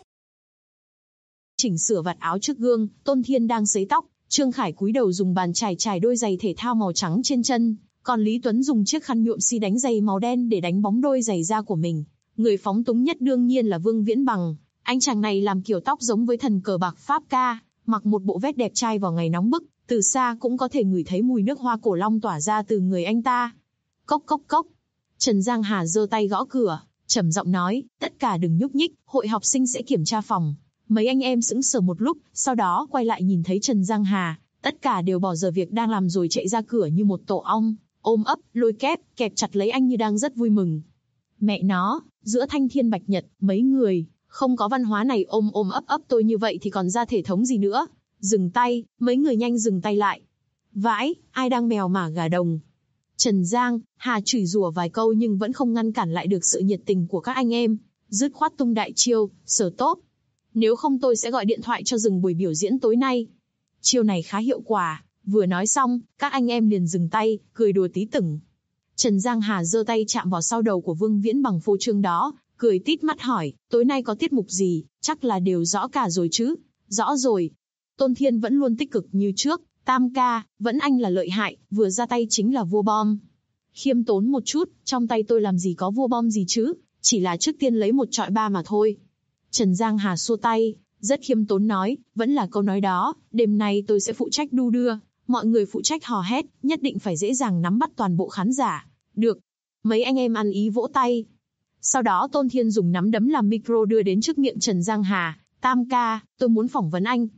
chỉnh sửa vạt áo trước gương, Tôn Thiên đang sấy tóc, Trương Khải cúi đầu dùng bàn chải đôi giày thể thao màu trắng trên chân, còn Lý Tuấn dùng chiếc khăn nhuộm xi đánh giày màu đen để đánh bóng đôi giày da của mình. Người phóng túng nhất đương nhiên là Vương Viễn Bằng, anh chàng này làm kiểu tóc giống với thần cờ bạc Pháp ca, mặc một bộ vest đẹp trai vào ngày nóng bức, từ xa cũng có thể ngửi thấy mùi nước hoa cổ long tỏa ra từ người anh ta. Cốc cốc cốc. Trần Giang Hà giơ tay gõ cửa, trầm giọng nói, tất cả đừng nhúc nhích, hội học sinh sẽ kiểm tra phòng. Mấy anh em sững sờ một lúc, sau đó quay lại nhìn thấy Trần Giang Hà, tất cả đều bỏ giờ việc đang làm rồi chạy ra cửa như một tổ ong, ôm ấp, lôi kẹp chặt lấy anh như đang rất vui mừng. Mẹ nó, giữa thanh thiên bạch nhật, mấy người không có văn hóa này ôm ấp tôi như vậy thì còn ra thể thống gì nữa. Dừng tay, mấy người nhanh dừng tay lại. Vãi, ai đang mèo mả gà đồng. Trần Giang Hà chửi rủa vài câu nhưng vẫn không ngăn cản lại được sự nhiệt tình của các anh em, dứt khoát tung đại chiêu, sở tốt. Nếu không tôi sẽ gọi điện thoại cho dừng buổi biểu diễn tối nay. Chiêu này khá hiệu quả, vừa nói xong, các anh em liền dừng tay, cười đùa tí tửng. Trần Giang Hà giơ tay chạm vào sau đầu của Vương Viễn Bằng phô trương đó, cười tít mắt hỏi, tối nay có tiết mục gì, chắc là đều rõ cả rồi chứ. Rõ rồi. Tôn Thiên vẫn luôn tích cực như trước, Tam ca, vẫn anh là lợi hại, vừa ra tay chính là vua bom. Khiêm tốn một chút, trong tay tôi làm gì có vua bom gì chứ, chỉ là trước tiên lấy một trọi ba mà thôi. Trần Giang Hà xua tay, rất khiêm tốn nói, vẫn là câu nói đó, đêm nay tôi sẽ phụ trách đu đưa, mọi người phụ trách hò hét, nhất định phải dễ dàng nắm bắt toàn bộ khán giả. Được. Mấy anh em ăn ý vỗ tay. Sau đó Tôn Thiên dùng nắm đấm làm micro đưa đến trước miệng Trần Giang Hà, Tam ca, tôi muốn phỏng vấn anh.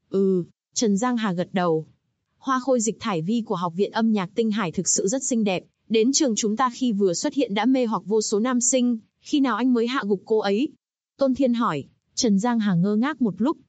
Trần Giang Hà gật đầu. Hoa khôi Dịch Thải Vi của Học viện Âm nhạc Tinh Hải thực sự rất xinh đẹp, đến trường chúng ta khi vừa xuất hiện đã mê hoặc vô số nam sinh, khi nào anh mới hạ gục cô ấy? Tôn Thiên hỏi. Trần Giang Hà ngơ ngác một lúc.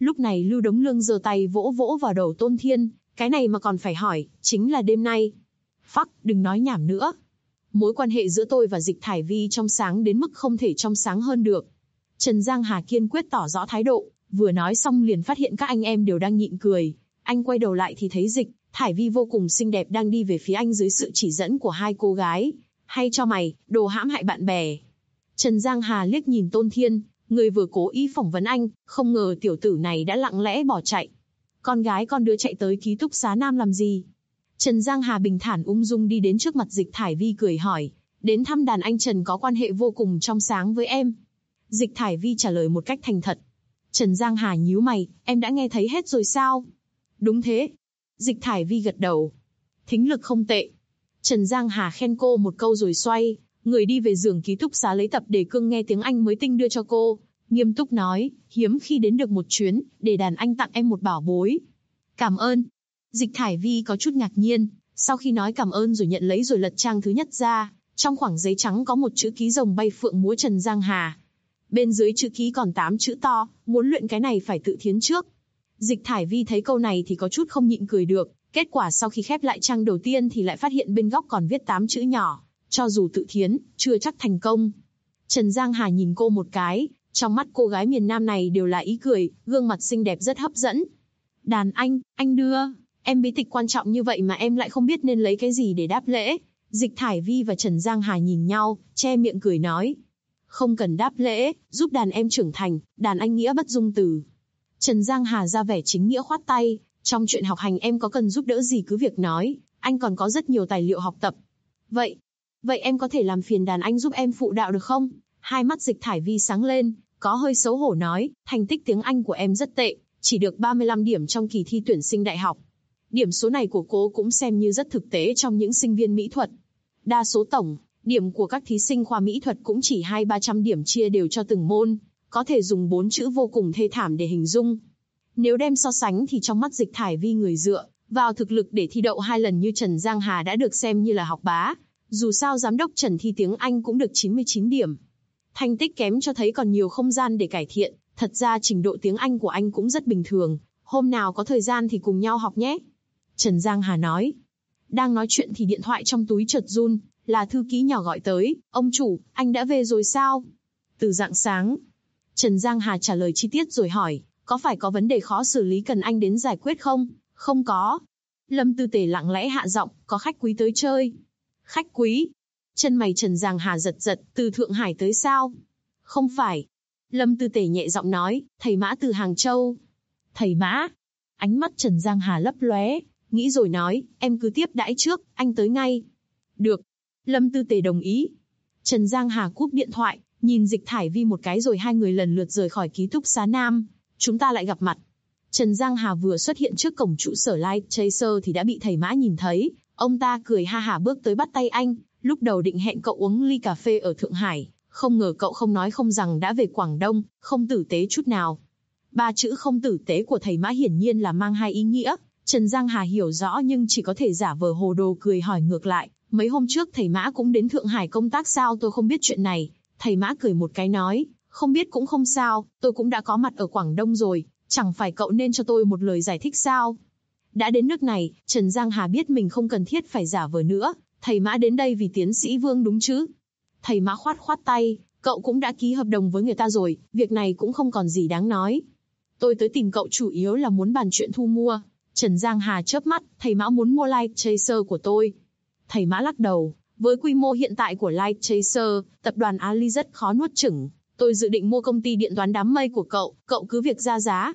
Lúc này Lưu Đống Lương giơ tay vỗ vỗ vào đầu Tôn Thiên, cái này mà còn phải hỏi, chính là đêm nay. Phắc, đừng nói nhảm nữa. Mối quan hệ giữa tôi và Dịch Thải Vi trong sáng đến mức không thể trong sáng hơn được. Trần Giang Hà kiên quyết tỏ rõ thái độ, vừa nói xong liền phát hiện các anh em đều đang nhịn cười. Anh quay đầu lại thì thấy Dịch Thải Vi vô cùng xinh đẹp đang đi về phía anh dưới sự chỉ dẫn của hai cô gái. Hay cho mày, đồ hãm hại bạn bè. Trần Giang Hà liếc nhìn Tôn Thiên, người vừa cố ý phỏng vấn anh, không ngờ tiểu tử này đã lặng lẽ bỏ chạy. Con gái con đứa chạy tới ký túc xá nam làm gì? Trần Giang Hà bình thản ung dung đi đến trước mặt Dịch Thải Vi cười hỏi, đến thăm đàn anh Trần có quan hệ vô cùng trong sáng với em. Dịch Thải Vi trả lời một cách thành thật. Trần Giang Hà nhíu mày, em đã nghe thấy hết rồi sao? Đúng thế. Dịch Thải Vi gật đầu. Thính lực không tệ. Trần Giang Hà khen cô một câu rồi xoay, người đi về giường ký túc xá lấy tập đề cương nghe tiếng Anh mới tinh đưa cho cô. Nghiêm túc nói, hiếm khi đến được một chuyến, để đàn anh tặng em một bảo bối. Cảm ơn. Dịch Thải Vi có chút ngạc nhiên, sau khi nói cảm ơn rồi nhận lấy rồi lật trang thứ nhất ra, trong khoảng giấy trắng có một chữ ký rồng bay phượng múa Trần Giang Hà. Bên dưới chữ ký còn 8 chữ to, muốn luyện cái này phải tự thiến trước. Dịch Thải Vi thấy câu này thì có chút không nhịn cười được, kết quả sau khi khép lại trang đầu tiên thì lại phát hiện bên góc còn viết 8 chữ nhỏ, cho dù tự thiến, chưa chắc thành công. Trần Giang Hà nhìn cô một cái, trong mắt cô gái miền Nam này đều là ý cười, gương mặt xinh đẹp rất hấp dẫn. Đàn anh đưa, em bí tịch quan trọng như vậy mà em lại không biết nên lấy cái gì để đáp lễ. Dịch Thải Vi và Trần Giang Hà nhìn nhau, che miệng cười nói. Không cần đáp lễ, giúp đàn em trưởng thành, đàn anh nghĩa bất dung từ. Trần Giang Hà ra vẻ chính nghĩa khoát tay, trong chuyện học hành em có cần giúp đỡ gì cứ việc nói, anh còn có rất nhiều tài liệu học tập. Vậy em có thể làm phiền đàn anh giúp em phụ đạo được không? Hai mắt Dịch Thải Vi sáng lên, có hơi xấu hổ nói, thành tích tiếng Anh của em rất tệ, chỉ được 35 điểm trong kỳ thi tuyển sinh đại học. Điểm số này của cô cũng xem như rất thực tế trong những sinh viên mỹ thuật. Đa số tổng điểm của các thí sinh khoa mỹ thuật cũng chỉ 200-300 điểm chia đều cho từng môn, có thể dùng 4 chữ vô cùng thê thảm để hình dung. Nếu đem so sánh thì trong mắt Dịch Thải Vi người dựa vào thực lực để thi đậu 2 lần như Trần Giang Hà đã được xem như là học bá. Dù sao giám đốc Trần thi tiếng Anh cũng được 99 điểm. Thành tích kém cho thấy còn nhiều không gian để cải thiện, thật ra trình độ tiếng Anh của anh cũng rất bình thường, hôm nào có thời gian thì cùng nhau học nhé. Trần Giang Hà nói. Đang nói chuyện thì điện thoại trong túi chợt run, là thư ký nhỏ gọi tới, ông chủ, anh đã về rồi sao? Từ rạng sáng. Trần Giang Hà trả lời chi tiết rồi hỏi, có phải có vấn đề khó xử lý cần anh đến giải quyết không? Không có. Lâm Tư Tề lặng lẽ hạ giọng, có khách quý tới chơi. Khách quý? Chân mày Trần Giang Hà giật giật, từ Thượng Hải tới sao? Không phải. Lâm Tư Tề nhẹ giọng nói, thầy Mã từ Hàng Châu. Thầy Mã? Ánh mắt Trần Giang Hà lấp lóe, nghĩ rồi nói, em cứ tiếp đãi trước, anh tới ngay. Được. Lâm Tư Tề đồng ý. Trần Giang Hà cúp điện thoại, nhìn Dịch Thải Vi một cái rồi hai người lần lượt rời khỏi ký túc xá nam. Chúng ta lại gặp mặt. Trần Giang Hà vừa xuất hiện trước cổng trụ sở Light Chaser thì đã bị thầy Mã nhìn thấy. Ông ta cười ha hả bước tới bắt tay anh, lúc đầu định hẹn cậu uống ly cà phê ở Thượng Hải, không ngờ cậu không nói không rằng đã về Quảng Đông, không tử tế chút nào. 3 chữ không tử tế của thầy Mã hiển nhiên là mang hai ý nghĩa. Trần Giang Hà hiểu rõ nhưng chỉ có thể giả vờ hồ đồ cười hỏi ngược lại, mấy hôm trước thầy Mã cũng đến Thượng Hải công tác sao? Tôi không biết chuyện này. Thầy Mã cười một cái nói, không biết cũng không sao, tôi cũng đã có mặt ở Quảng Đông rồi, chẳng phải cậu nên cho tôi một lời giải thích sao? Đã đến nước này, Trần Giang Hà biết mình không cần thiết phải giả vờ nữa, thầy Mã đến đây vì tiến sĩ Vương đúng chứ? Thầy Mã khoát khoát tay, cậu cũng đã ký hợp đồng với người ta rồi, việc này cũng không còn gì đáng nói. Tôi tới tìm cậu chủ yếu là muốn bàn chuyện thu mua. Trần Giang Hà chớp mắt, thầy Mã muốn mua Light Chaser của tôi. Thầy Mã lắc đầu, với quy mô hiện tại của Light Chaser, tập đoàn Ali rất khó nuốt chửng. Tôi dự định mua công ty điện toán đám mây của cậu cứ việc ra giá.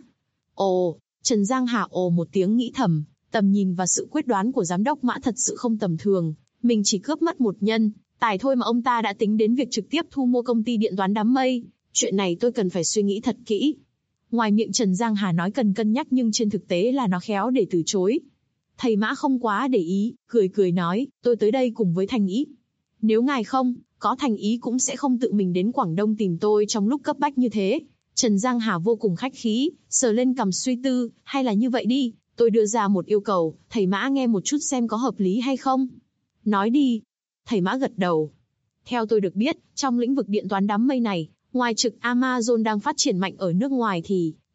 Ồ, Trần Giang Hà ồ một tiếng nghĩ thầm, tầm nhìn và sự quyết đoán của giám đốc Mã thật sự không tầm thường. Mình chỉ cướp mất một nhân tài thôi mà ông ta đã tính đến việc trực tiếp thu mua công ty điện toán đám mây. Chuyện này tôi cần phải suy nghĩ thật kỹ. Ngoài miệng Trần Giang Hà nói cần cân nhắc nhưng trên thực tế là nó khéo để từ chối. Thầy Mã không quá để ý, cười nói, tôi tới đây cùng với thành ý. Nếu ngài không có thành ý cũng sẽ không tự mình đến Quảng Đông tìm tôi trong lúc cấp bách như thế. Trần Giang Hà vô cùng khách khí, sờ lên cằm suy tư, hay là như vậy đi, tôi đưa ra một yêu cầu, thầy Mã nghe một chút xem có hợp lý hay không. Nói đi. Thầy Mã gật đầu. Theo tôi được biết, trong lĩnh vực điện toán đám mây này, ngoài trực Amazon đang phát triển mạnh ở nước ngoài thì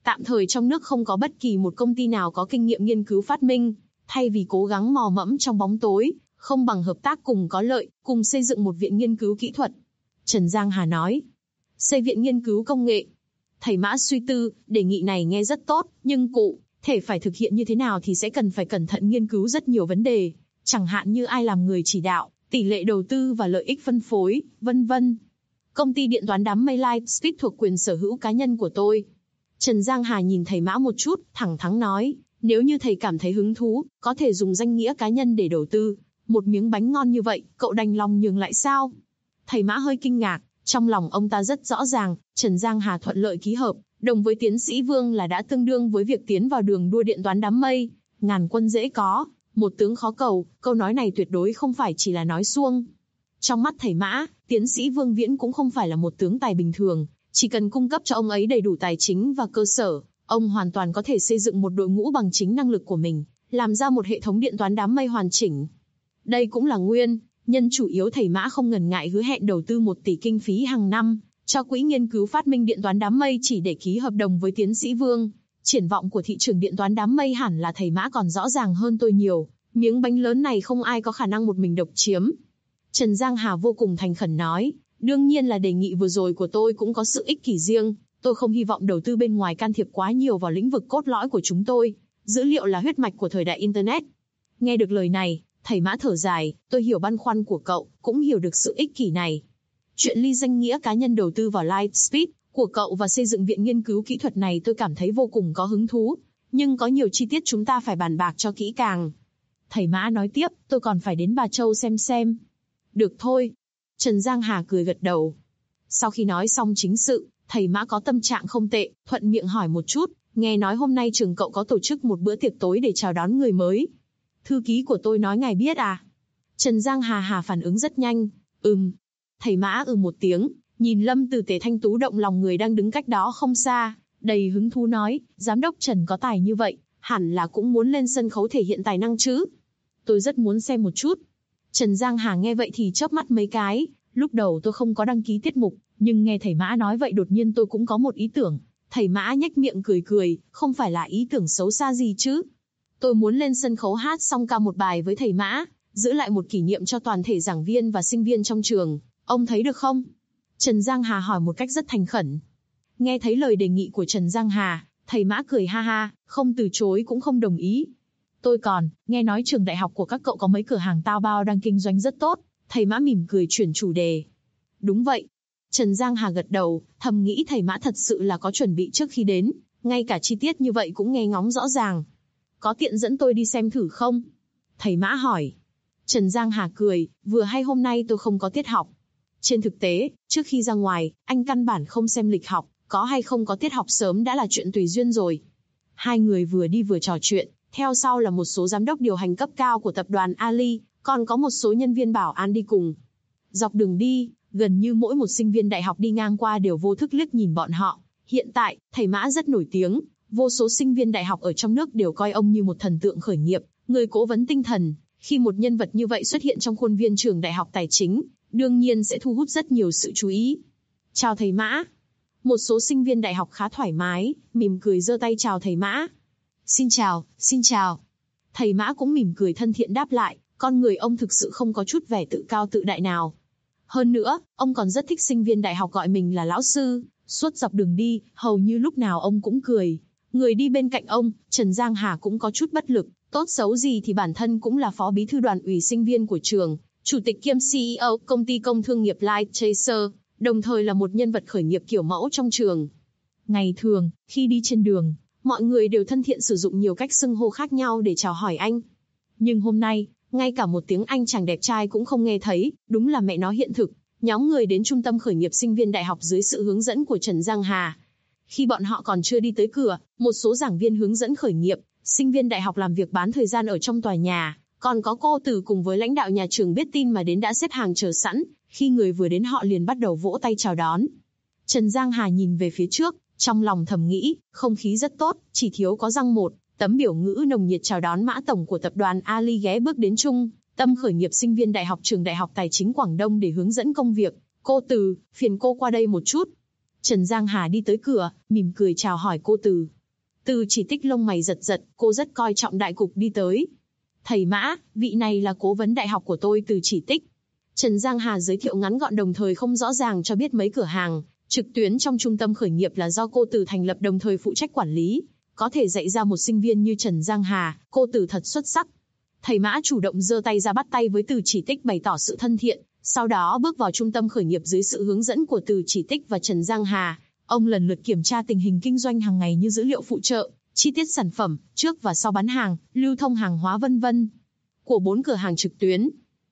Tạm thời trong nước không có bất kỳ một công ty nào có kinh nghiệm nghiên cứu phát minh, thay vì cố gắng mò mẫm trong bóng tối, không bằng hợp tác cùng có lợi, cùng xây dựng một viện nghiên cứu kỹ thuật. Trần Giang Hà nói. Xây viện nghiên cứu công nghệ. Thầy Mã suy tư, đề nghị này nghe rất tốt, nhưng cụ thể phải thực hiện như thế nào thì sẽ cần phải cẩn thận nghiên cứu rất nhiều vấn đề, chẳng hạn như ai làm người chỉ đạo, tỷ lệ đầu tư và lợi ích phân phối, vân vân. Công ty điện toán đám mây Lightspeed thuộc quyền sở hữu cá nhân của tôi. Trần Giang Hà nhìn thầy Mã một chút, thẳng thắn nói, nếu như thầy cảm thấy hứng thú, có thể dùng danh nghĩa cá nhân để đầu tư. Một miếng bánh ngon như vậy, cậu đành lòng nhường lại sao? Thầy Mã hơi kinh ngạc, trong lòng ông ta rất rõ ràng, Trần Giang Hà thuận lợi ký hợp, đồng với tiến sĩ Vương là đã tương đương với việc tiến vào đường đua điện toán đám mây. Ngàn quân dễ có, một tướng khó cầu, câu nói này tuyệt đối không phải chỉ là nói suông. Trong mắt thầy Mã, tiến sĩ Vương Viễn cũng không phải là một tướng tài bình thường, chỉ cần cung cấp cho ông ấy đầy đủ tài chính và cơ sở, ông hoàn toàn có thể xây dựng một đội ngũ bằng chính năng lực của mình, làm ra một hệ thống điện toán đám mây hoàn chỉnh. Đây cũng là nguyên nhân chủ yếu thầy Mã không ngần ngại hứa hẹn đầu tư 1 tỷ kinh phí hàng năm cho quỹ nghiên cứu phát minh điện toán đám mây chỉ để ký hợp đồng với tiến sĩ Vương. Triển vọng của thị trường điện toán đám mây hẳn là thầy Mã còn rõ ràng hơn tôi nhiều, miếng bánh lớn này không ai có khả năng một mình độc chiếm. Trần Giang Hà vô cùng thành khẩn nói, đương nhiên là đề nghị vừa rồi của tôi cũng có sự ích kỷ riêng, tôi không hy vọng đầu tư bên ngoài can thiệp quá nhiều vào lĩnh vực cốt lõi của chúng tôi, dữ liệu là huyết mạch của thời đại Internet. Nghe được lời này, thầy Mã thở dài, tôi hiểu băn khoăn của cậu, cũng hiểu được sự ích kỷ này. Chuyện ly danh nghĩa cá nhân đầu tư vào Lightspeed của cậu và xây dựng viện nghiên cứu kỹ thuật này tôi cảm thấy vô cùng có hứng thú, nhưng có nhiều chi tiết chúng ta phải bàn bạc cho kỹ càng. Thầy Mã nói tiếp, tôi còn phải đến Bà Châu xem. Được thôi. Trần Giang Hà cười gật đầu. Sau khi nói xong chính sự, thầy Mã có tâm trạng không tệ, thuận miệng hỏi một chút, nghe nói hôm nay trường cậu có tổ chức một bữa tiệc tối để chào đón người mới. Thư ký của tôi nói ngài biết à? Trần Giang Hà phản ứng rất nhanh, Thầy Mã một tiếng, nhìn Lâm Tử Tế thanh tú động lòng người đang đứng cách đó không xa, đầy hứng thú nói, giám đốc Trần có tài như vậy, hẳn là cũng muốn lên sân khấu thể hiện tài năng chứ. Tôi rất muốn xem một chút. Trần Giang Hà nghe vậy thì chớp mắt mấy cái, lúc đầu tôi không có đăng ký tiết mục, nhưng nghe thầy Mã nói vậy đột nhiên tôi cũng có một ý tưởng. Thầy Mã nhếch miệng cười, không phải là ý tưởng xấu xa gì chứ. Tôi muốn lên sân khấu hát xong ca một bài với thầy Mã, giữ lại một kỷ niệm cho toàn thể giảng viên và sinh viên trong trường, ông thấy được không? Trần Giang Hà hỏi một cách rất thành khẩn. Nghe thấy lời đề nghị của Trần Giang Hà, thầy Mã cười ha ha, không từ chối cũng không đồng ý. Tôi còn, nghe nói trường đại học của các cậu có mấy cửa hàng tao bao đang kinh doanh rất tốt, thầy Mã mỉm cười chuyển chủ đề. Đúng vậy. Trần Giang Hà gật đầu, thầm nghĩ thầy Mã thật sự là có chuẩn bị trước khi đến, ngay cả chi tiết như vậy cũng nghe ngóng rõ ràng. Có tiện dẫn tôi đi xem thử không? Thầy Mã hỏi. Trần Giang Hà cười, vừa hay hôm nay tôi không có tiết học. Trên thực tế, trước khi ra ngoài, anh căn bản không xem lịch học, có hay không có tiết học sớm đã là chuyện tùy duyên rồi. Hai người vừa đi vừa trò chuyện, theo sau là một số giám đốc điều hành cấp cao của tập đoàn Ali, còn có một số nhân viên bảo an đi cùng. Dọc đường đi, gần như mỗi một sinh viên đại học đi ngang qua đều vô thức liếc nhìn bọn họ. Hiện tại, thầy Mã rất nổi tiếng, vô số sinh viên đại học ở trong nước đều coi ông như một thần tượng khởi nghiệp, người cố vấn tinh thần. Khi một nhân vật như vậy xuất hiện trong khuôn viên trường đại học tài chính, đương nhiên sẽ thu hút rất nhiều sự chú ý. Chào thầy Mã. Một số sinh viên đại học khá thoải mái, mỉm cười giơ tay chào thầy Mã. Xin chào. Thầy Mã cũng mỉm cười thân thiện đáp lại, con người ông thực sự không có chút vẻ tự cao tự đại nào. Hơn nữa, ông còn rất thích sinh viên đại học gọi mình là lão sư, suốt dọc đường đi, hầu như lúc nào ông cũng cười. Người đi bên cạnh ông, Trần Giang Hà cũng có chút bất lực, tốt xấu gì thì bản thân cũng là phó bí thư đoàn ủy sinh viên của trường, chủ tịch kiêm CEO công ty công thương nghiệp Lightchaser, đồng thời là một nhân vật khởi nghiệp kiểu mẫu trong trường. Ngày thường, khi đi trên đường, mọi người đều thân thiện sử dụng nhiều cách xưng hô khác nhau để chào hỏi anh. Nhưng hôm nay, ngay cả một tiếng Anh chàng đẹp trai cũng không nghe thấy, đúng là mẹ nó hiện thực. Nhóm người đến trung tâm khởi nghiệp sinh viên đại học dưới sự hướng dẫn của Trần Giang Hà. Khi bọn họ còn chưa đi tới cửa, một số giảng viên hướng dẫn khởi nghiệp, sinh viên đại học làm việc bán thời gian ở trong tòa nhà, còn có cô Từ cùng với lãnh đạo nhà trường biết tin mà đến đã xếp hàng chờ sẵn, khi người vừa đến họ liền bắt đầu vỗ tay chào đón. Trần Giang Hà nhìn về phía trước, trong lòng thầm nghĩ, không khí rất tốt, chỉ thiếu có răng một, tấm biểu ngữ nồng nhiệt chào đón Mã tổng của tập đoàn Ali ghé bước đến trung tâm khởi nghiệp sinh viên đại học trường Đại học Tài chính Quảng Đông để hướng dẫn công việc. Cô Từ, phiền cô qua đây một chút. Trần Giang Hà đi tới cửa, mỉm cười chào hỏi cô Từ. Từ Chỉ Tích lông mày giật giật, cô rất coi trọng đại cục đi tới. Thầy Mã, vị này là cố vấn đại học của tôi Từ Chỉ Tích. Trần Giang Hà giới thiệu ngắn gọn đồng thời không rõ ràng cho biết mấy cửa hàng trực tuyến trong trung tâm khởi nghiệp là do cô Từ thành lập đồng thời phụ trách quản lý. Có thể dạy ra một sinh viên như Trần Giang Hà, cô Từ thật xuất sắc. Thầy Mã chủ động giơ tay ra bắt tay với Từ Chỉ Tích bày tỏ sự thân thiện, sau đó bước vào trung tâm khởi nghiệp dưới sự hướng dẫn của Từ Chỉ Tích và Trần Giang Hà. Ông lần lượt kiểm tra tình hình kinh doanh hàng ngày như dữ liệu phụ trợ, chi tiết sản phẩm, trước và sau bán hàng, lưu thông hàng hóa vân vân. Của 4 cửa hàng trực tuyến.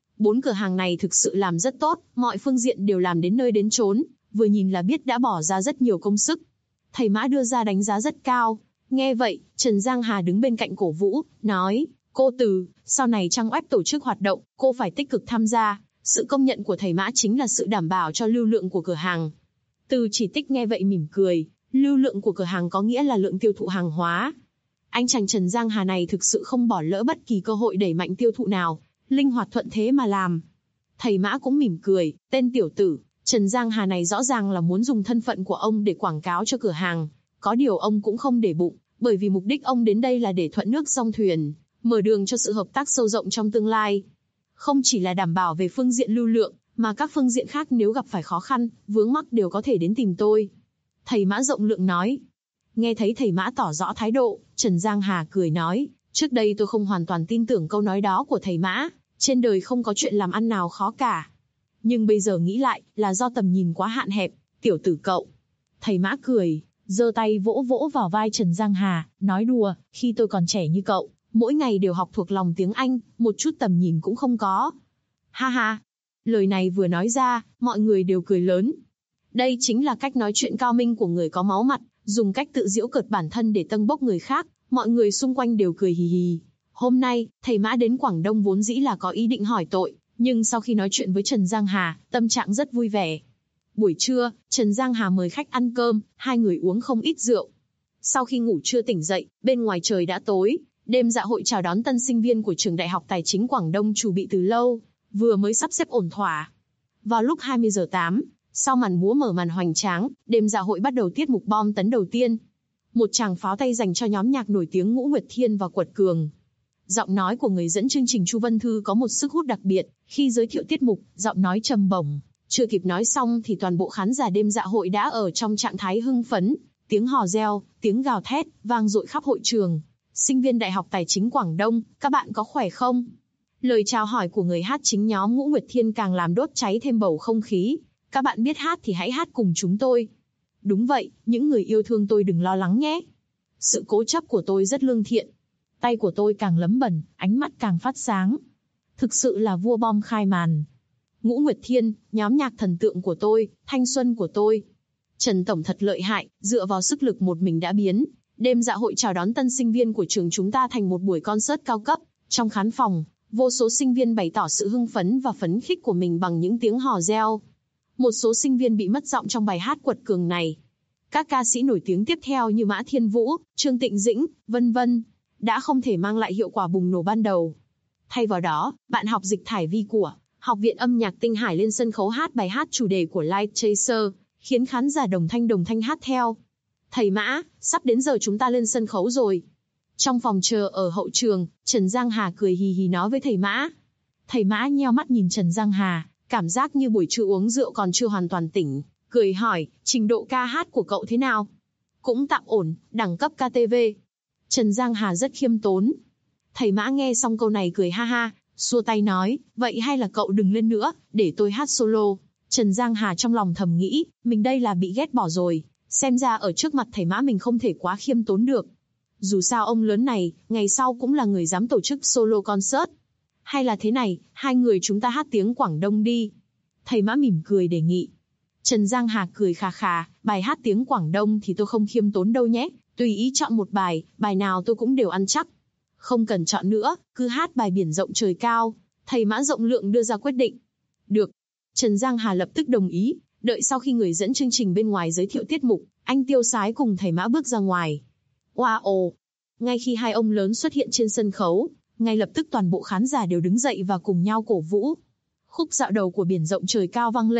4 cửa hàng này thực sự làm rất tốt, mọi phương diện đều làm đến nơi đến chốn, vừa nhìn là biết đã bỏ ra rất nhiều công sức. Thầy Mã đưa ra đánh giá rất cao. Nghe vậy, Trần Giang Hà đứng bên cạnh cổ vũ, nói, cô Từ, sau này trang web tổ chức hoạt động, cô phải tích cực tham gia. Sự công nhận của thầy Mã chính là sự đảm bảo cho lưu lượng của cửa hàng. Từ Chỉ Tích nghe vậy mỉm cười, lưu lượng của cửa hàng có nghĩa là lượng tiêu thụ hàng hóa. Anh chàng Trần Giang Hà này thực sự không bỏ lỡ bất kỳ cơ hội đẩy mạnh tiêu thụ nào, linh hoạt thuận thế mà làm. Thầy Mã cũng mỉm cười, tên tiểu tử, Trần Giang Hà này rõ ràng là muốn dùng thân phận của ông để quảng cáo cho cửa hàng. Có điều ông cũng không để bụng, bởi vì mục đích ông đến đây là để thuận nước dong thuyền, mở đường cho sự hợp tác sâu rộng trong tương lai. Không chỉ là đảm bảo về phương diện lưu lượng, mà các phương diện khác nếu gặp phải khó khăn, vướng mắc đều có thể đến tìm tôi. Thầy Mã rộng lượng nói. Nghe thấy thầy Mã tỏ rõ thái độ, Trần Giang Hà cười nói, trước đây tôi không hoàn toàn tin tưởng câu nói đó của thầy Mã, trên đời không có chuyện làm ăn nào khó cả. Nhưng bây giờ nghĩ lại, là do tầm nhìn quá hạn hẹp, tiểu tử cậu. Thầy Mã cười, giơ tay vỗ vỗ vào vai Trần Giang Hà, nói đùa, khi tôi còn trẻ như cậu, mỗi ngày đều học thuộc lòng tiếng Anh, một chút tầm nhìn cũng không có. Ha ha. Lời này vừa nói ra, mọi người đều cười lớn. Đây chính là cách nói chuyện cao minh của người có máu mặt, dùng cách tự giễu cợt bản thân để tâng bốc người khác, mọi người xung quanh đều cười hì hì. Hôm nay, thầy Mã đến Quảng Đông vốn dĩ là có ý định hỏi tội, nhưng sau khi nói chuyện với Trần Giang Hà, tâm trạng rất vui vẻ. Buổi trưa, Trần Giang Hà mời khách ăn cơm, hai người uống không ít rượu. Sau khi ngủ trưa tỉnh dậy, bên ngoài trời đã tối, đêm dạ hội chào đón tân sinh viên của trường Đại học Tài chính Quảng Đông chuẩn bị từ lâu, vừa mới sắp xếp ổn thỏa. Vào lúc 20 giờ 8, sau màn múa mở màn hoành tráng, đêm dạ hội bắt đầu tiết mục bom tấn đầu tiên. Một tràng pháo tay dành cho nhóm nhạc nổi tiếng Ngũ Nguyệt Thiên và Quật Cường. Giọng nói của người dẫn chương trình Chu Vân Thư có một sức hút đặc biệt, khi giới thiệu tiết mục, giọng nói trầm bổng. Chưa kịp nói xong thì toàn bộ khán giả đêm dạ hội đã ở trong trạng thái hưng phấn, tiếng hò reo, tiếng gào thét, vang dội khắp hội trường. Sinh viên Đại học Tài chính Quảng Đông, các bạn có khỏe không? Lời chào hỏi của người hát chính nhóm Ngũ Nguyệt Thiên càng làm đốt cháy thêm bầu không khí. Các bạn biết hát thì hãy hát cùng chúng tôi. Đúng vậy, những người yêu thương tôi đừng lo lắng nhé. Sự cố chấp của tôi rất lương thiện. Tay của tôi càng lấm bẩn, ánh mắt càng phát sáng. Thực sự là vua bom khai màn. Ngũ Nguyệt Thiên, nhóm nhạc thần tượng của tôi, thanh xuân của tôi. Trần Tổng thật lợi hại, dựa vào sức lực một mình đã biến đêm dạ hội chào đón tân sinh viên của trường chúng ta thành một buổi concert cao cấp. Trong khán phòng, vô số sinh viên bày tỏ sự hưng phấn và phấn khích của mình bằng những tiếng hò reo. Một số sinh viên bị mất giọng trong bài hát Quật Cường này. Các ca sĩ nổi tiếng tiếp theo như Mã Thiên Vũ, Trương Tịnh Dĩnh, vân vân, đã không thể mang lại hiệu quả bùng nổ ban đầu. Thay vào đó, bạn học Dịch Thải Vi của Học viện Âm nhạc Tinh Hải lên sân khấu hát bài hát chủ đề của Light Chaser, khiến khán giả đồng thanh hát theo. Thầy Mã, sắp đến giờ chúng ta lên sân khấu rồi. Trong phòng chờ ở hậu trường, Trần Giang Hà cười hì hì nói với thầy Mã. Thầy Mã nheo mắt nhìn Trần Giang Hà, cảm giác như buổi trưa uống rượu còn chưa hoàn toàn tỉnh, cười hỏi, trình độ ca hát của cậu thế nào? Cũng tạm ổn, đẳng cấp KTV. Trần Giang Hà rất khiêm tốn. Thầy Mã nghe xong câu này cười ha ha, xua tay nói, vậy hay là cậu đừng lên nữa, để tôi hát solo. Trần Giang Hà trong lòng thầm nghĩ, mình đây là bị ghét bỏ rồi, xem ra ở trước mặt thầy Mã mình không thể quá khiêm tốn được. Dù sao ông lớn này, ngày sau cũng là người dám tổ chức solo concert. Hay là thế này, hai người chúng ta hát tiếng Quảng Đông đi. Thầy Mã mỉm cười đề nghị. Trần Giang Hà cười khà khà, bài hát tiếng Quảng Đông thì tôi không khiêm tốn đâu nhé, tùy ý chọn một bài, bài nào tôi cũng đều ăn chắc. Không cần chọn nữa, cứ hát bài Biển Rộng Trời Cao. Thầy Mã rộng lượng đưa ra quyết định. Được. Trần Giang Hà lập tức đồng ý, đợi sau khi người dẫn chương trình bên ngoài giới thiệu tiết mục, anh tiêu sái cùng thầy Mã bước ra ngoài. Wow! Ngay khi hai ông lớn xuất hiện trên sân khấu, ngay lập tức toàn bộ khán giả đều đứng dậy và cùng nhau cổ vũ. Khúc dạo đầu của Biển Rộng Trời Cao vang lên,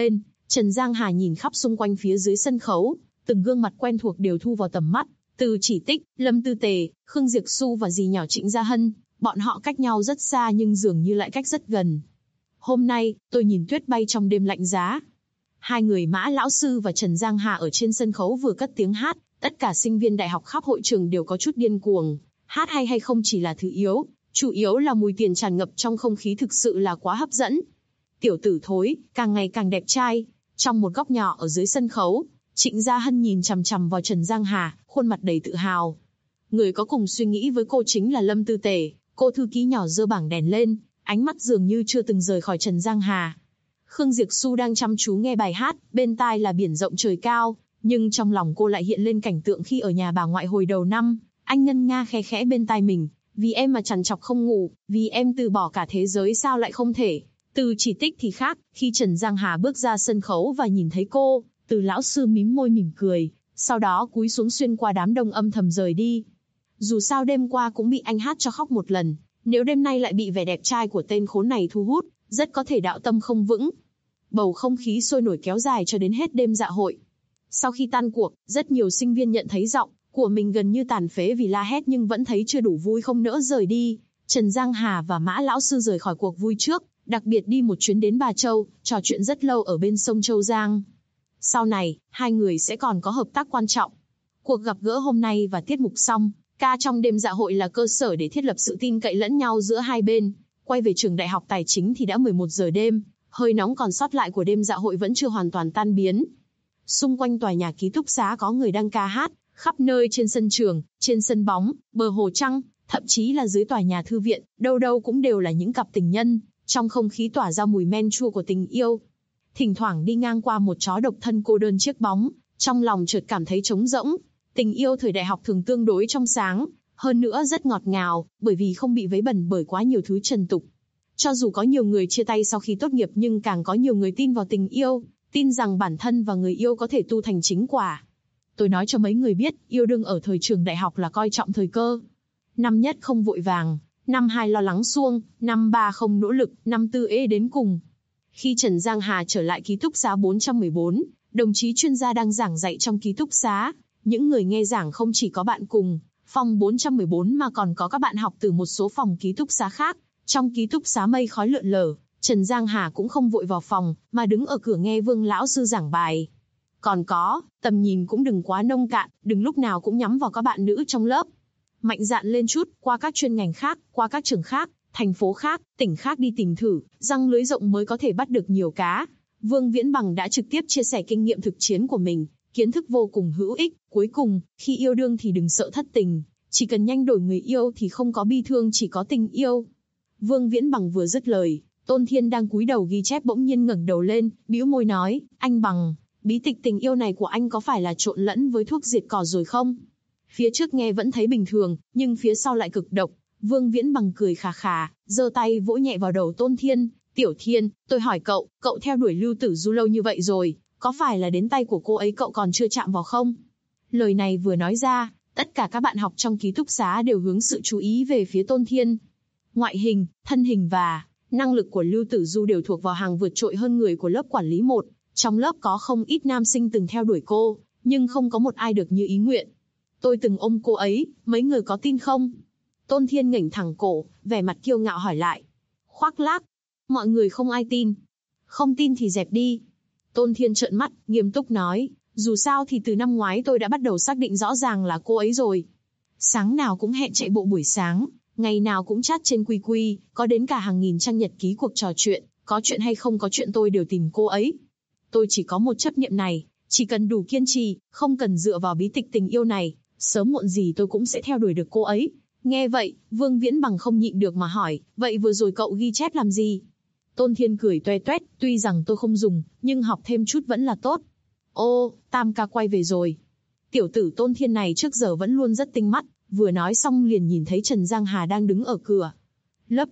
Trần Giang Hà nhìn khắp xung quanh phía dưới sân khấu, từng gương mặt quen thuộc đều thu vào tầm mắt, từ Chỉ Tích, Lâm Tư Tề, Khương Diệp Xu và dì nhỏ Trịnh Gia Hân, bọn họ cách nhau rất xa nhưng dường như lại cách rất gần. Hôm nay, tôi nhìn tuyết bay trong đêm lạnh giá. Hai người Mã lão sư và Trần Giang Hà ở trên sân khấu vừa cất tiếng hát, tất cả sinh viên đại học khắp hội trường đều có chút điên cuồng. Hát hay không chỉ là thứ yếu, chủ yếu là mùi tiền tràn ngập trong không khí thực sự là quá hấp dẫn. Tiểu tử thối, càng ngày càng đẹp trai. Trong một góc nhỏ ở dưới sân khấu, Trịnh Gia Hân nhìn chằm chằm vào Trần Giang Hà, khuôn mặt đầy tự hào. Người có cùng suy nghĩ với cô chính là Lâm Tư Tề, cô thư ký nhỏ giơ bảng đèn lên, ánh mắt dường như chưa từng rời khỏi Trần Giang Hà. Khương Diệp Xu đang chăm chú nghe bài hát, bên tai là biển rộng trời cao, nhưng trong lòng cô lại hiện lên cảnh tượng khi ở nhà bà ngoại hồi đầu năm, anh ngân nga khe khẽ bên tai mình, vì em mà trằn trọc không ngủ, vì em từ bỏ cả thế giới sao lại không thể. Từ Chỉ Tích thì khác, khi Trần Giang Hà bước ra sân khấu và nhìn thấy cô, Từ lão sư mím môi mỉm cười, sau đó cúi xuống xuyên qua đám đông âm thầm rời đi. Dù sao đêm qua cũng bị anh hát cho khóc một lần, nếu đêm nay lại bị vẻ đẹp trai của tên khốn này thu hút, rất có thể đạo tâm không vững. Bầu không khí sôi nổi kéo dài cho đến hết đêm dạ hội. Sau khi tan cuộc, rất nhiều sinh viên nhận thấy giọng của mình gần như tàn phế vì la hét nhưng vẫn thấy chưa đủ vui không nỡ rời đi. Trần Giang Hà và Mã lão sư rời khỏi cuộc vui trước, đặc biệt đi một chuyến đến Bà Châu, trò chuyện rất lâu ở bên sông Châu Giang. Sau này, hai người sẽ còn có hợp tác quan trọng. Cuộc gặp gỡ hôm nay và tiết mục xong, ca trong đêm dạ hội là cơ sở để thiết lập sự tin cậy lẫn nhau giữa hai bên. Quay về trường đại học tài chính thì đã 11 giờ đêm, hơi nóng còn sót lại của đêm dạ hội vẫn chưa hoàn toàn tan biến. Xung quanh tòa nhà ký túc xá có người đang ca hát, khắp nơi trên sân trường, trên sân bóng, bờ hồ trăng, thậm chí là dưới tòa nhà thư viện, đâu đâu cũng đều là những cặp tình nhân, trong không khí tỏa ra mùi men chua của tình yêu. Thỉnh thoảng đi ngang qua một chó độc thân cô đơn chiếc bóng, trong lòng chợt cảm thấy trống rỗng. Tình yêu thời đại học thường tương đối trong sáng, hơn nữa rất ngọt ngào, bởi vì không bị vấy bẩn bởi quá nhiều thứ trần tục. Cho dù có nhiều người chia tay sau khi tốt nghiệp nhưng càng có nhiều người tin vào tình yêu, tin rằng bản thân và người yêu có thể tu thành chính quả. Tôi nói cho mấy người biết, yêu đương ở thời trường đại học là coi trọng thời cơ. Năm nhất không vội vàng, năm 2 lo lắng suông, năm 3 không nỗ lực, năm 4 ê đến cùng. Khi Trần Giang Hà trở lại ký túc xá 414, đồng chí chuyên gia đang giảng dạy trong ký túc xá. Những người nghe giảng không chỉ có bạn cùng phòng 414 mà còn có các bạn học từ một số phòng ký túc xá khác. Trong ký túc xá mây khói lượn lờ, Trần Giang Hà cũng không vội vào phòng, mà đứng ở cửa nghe Vương lão sư giảng bài. Còn có, tầm nhìn cũng đừng quá nông cạn, đừng lúc nào cũng nhắm vào các bạn nữ trong lớp. Mạnh dạn lên chút, qua các chuyên ngành khác, qua các trường khác, thành phố khác, tỉnh khác đi tìm thử, răng lưới rộng mới có thể bắt được nhiều cá. Vương Viễn Bằng đã trực tiếp chia sẻ kinh nghiệm thực chiến của mình, kiến thức vô cùng hữu ích. Cuối cùng, khi yêu đương thì đừng sợ thất tình, chỉ cần nhanh đổi người yêu thì không có bi thương chỉ có tình yêu. Vương Viễn Bằng vừa dứt lời, Tôn Thiên đang cúi đầu ghi chép bỗng nhiên ngẩng đầu lên, bĩu môi nói, anh Bằng, bí tịch tình yêu này của anh có phải là trộn lẫn với thuốc diệt cỏ rồi không? Phía trước nghe vẫn thấy bình thường, nhưng phía sau lại cực độc. Vương Viễn Bằng cười khà khà, giơ tay vỗ nhẹ vào đầu Tôn Thiên, Tiểu Thiên, tôi hỏi cậu, cậu theo đuổi Lưu Tử Du lâu như vậy rồi, có phải là đến tay của cô ấy cậu còn chưa chạm vào không? Lời này vừa nói ra, tất cả các bạn học trong ký túc xá đều hướng sự chú ý về phía Tôn Thiên. Ngoại hình, thân hình và năng lực của Lưu Tử Du đều thuộc vào hàng vượt trội hơn người của lớp quản lý 1. Trong lớp có không ít nam sinh từng theo đuổi cô, nhưng không có một ai được như ý nguyện. Tôi từng ôm cô ấy, mấy người có tin không? Tôn Thiên ngẩng thẳng cổ, vẻ mặt kiêu ngạo hỏi lại. Khoác lác, mọi người không ai tin. Không tin thì dẹp đi. Tôn Thiên trợn mắt, nghiêm túc nói, dù sao thì từ năm ngoái tôi đã bắt đầu xác định rõ ràng là cô ấy rồi. Sáng nào cũng hẹn chạy bộ buổi sáng, ngày nào cũng chat trên QQ, có đến cả hàng nghìn trang nhật ký cuộc trò chuyện, có chuyện hay không có chuyện tôi đều tìm cô ấy. Tôi chỉ có một chấp niệm này, chỉ cần đủ kiên trì, không cần dựa vào bí tịch tình yêu này, sớm muộn gì tôi cũng sẽ theo đuổi được cô ấy. Nghe vậy, Vương Viễn Bằng không nhịn được mà hỏi, vậy vừa rồi cậu ghi chép làm gì? Tôn Thiên cười toe toét, tuy rằng tôi không dùng, nhưng học thêm chút vẫn là tốt. Ô, Tam ca quay về rồi. Tiểu tử Tôn Thiên này trước giờ vẫn luôn rất tinh mắt, vừa nói xong liền nhìn thấy Trần Giang Hà đang đứng ở cửa. Lớp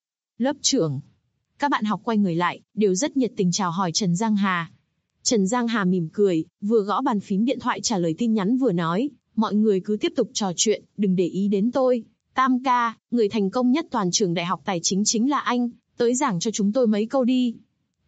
trưởng. Các bạn học quay người lại, đều rất nhiệt tình chào hỏi Trần Giang Hà. Trần Giang Hà mỉm cười, vừa gõ bàn phím điện thoại trả lời tin nhắn vừa nói, mọi người cứ tiếp tục trò chuyện, đừng để ý đến tôi. Tam ca, người thành công nhất toàn trường đại học tài chính chính là anh, tới giảng cho chúng tôi mấy câu đi.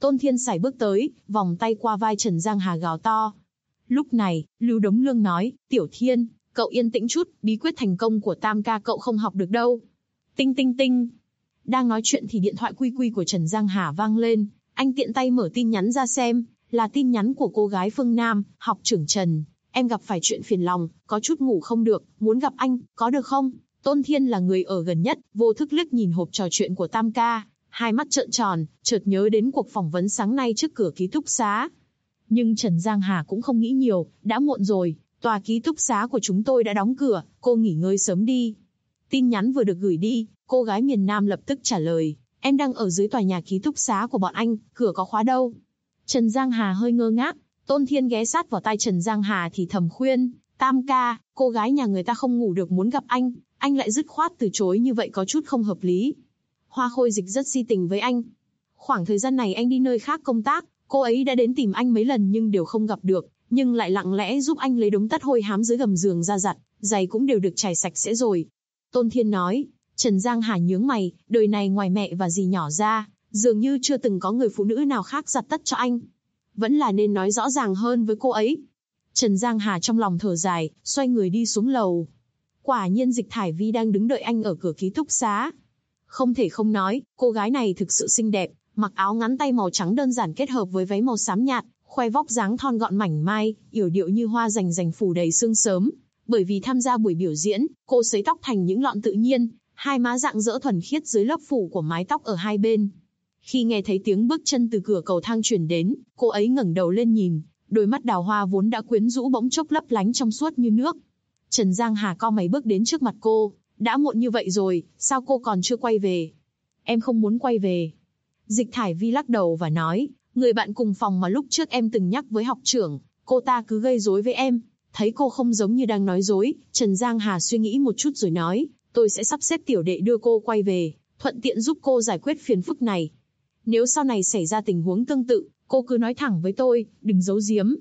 Tôn Thiên sải bước tới, vòng tay qua vai Trần Giang Hà gào to. Lúc này, Lưu Đống Lương nói, Tiểu Thiên, cậu yên tĩnh chút, bí quyết thành công của Tam ca cậu không học được đâu. Tinh tinh tinh. Đang nói chuyện thì điện thoại quy quy của Trần Giang Hà vang lên, anh tiện tay mở tin nhắn ra xem, là tin nhắn của cô gái Phương Nam, học trưởng Trần. Em gặp phải chuyện phiền lòng, có chút ngủ không được, muốn gặp anh, có được không? Tôn Thiên là người ở gần nhất, vô thức liếc nhìn hộp trò chuyện của Tam ca, hai mắt trợn tròn, chợt nhớ đến cuộc phỏng vấn sáng nay trước cửa ký túc xá. Nhưng Trần Giang Hà cũng không nghĩ nhiều, đã muộn rồi, tòa ký túc xá của chúng tôi đã đóng cửa, cô nghỉ ngơi sớm đi. Tin nhắn vừa được gửi đi, cô gái miền Nam lập tức trả lời, em đang ở dưới tòa nhà ký túc xá của bọn anh, cửa có khóa đâu. Trần Giang Hà hơi ngơ ngác, Tôn Thiên ghé sát vào tai Trần Giang Hà thì thầm khuyên, Tam ca, cô gái nhà người ta không ngủ được muốn gặp anh lại dứt khoát từ chối như vậy có chút không hợp lý. Hoa Khôi Dịch rất si tình với anh. Khoảng thời gian này anh đi nơi khác công tác, cô ấy đã đến tìm anh mấy lần nhưng đều không gặp được, nhưng lại lặng lẽ giúp anh lấy đống tất hôi hám dưới gầm giường ra giặt, giày cũng đều được chải sạch sẽ rồi. Tôn Thiên nói. Trần Giang Hà nhướng mày, đời này ngoài mẹ và dì nhỏ ra, dường như chưa từng có người phụ nữ nào khác giặt tất cho anh. Vẫn là nên nói rõ ràng hơn với cô ấy. Trần Giang Hà trong lòng thở dài, xoay người đi xuống lầu. Quả nhiên Dịch Thải Vi đang đứng đợi anh ở cửa ký túc xá. Không thể không nói, cô gái này thực sự xinh đẹp, mặc áo ngắn tay màu trắng đơn giản kết hợp với váy màu xám nhạt, khoe vóc dáng thon gọn mảnh mai, yểu điệu như hoa rành rành phủ đầy sương sớm. Bởi vì tham gia buổi biểu diễn, cô sấy tóc thành những lọn tự nhiên, hai má rạng rỡ thuần khiết dưới lớp phủ của mái tóc ở hai bên. Khi nghe thấy tiếng bước chân từ cửa cầu thang truyền đến, cô ấy ngẩng đầu lên nhìn, đôi mắt đào hoa vốn đã quyến rũ bỗng chốc lấp lánh trong suốt như nước. Trần Giang Hà cau mày bước đến trước mặt cô, đã muộn như vậy rồi, sao cô còn chưa quay về? Em không muốn quay về. Dịch Thải Vi lắc đầu và nói, người bạn cùng phòng mà lúc trước em từng nhắc với học trưởng, cô ta cứ gây rối với em. Thấy cô không giống như đang nói dối, Trần Giang Hà suy nghĩ một chút rồi nói, tôi sẽ sắp xếp tiểu đệ đưa cô quay về, thuận tiện giúp cô giải quyết phiền phức này. Nếu sau này xảy ra tình huống tương tự, cô cứ nói thẳng với tôi, đừng giấu giếm.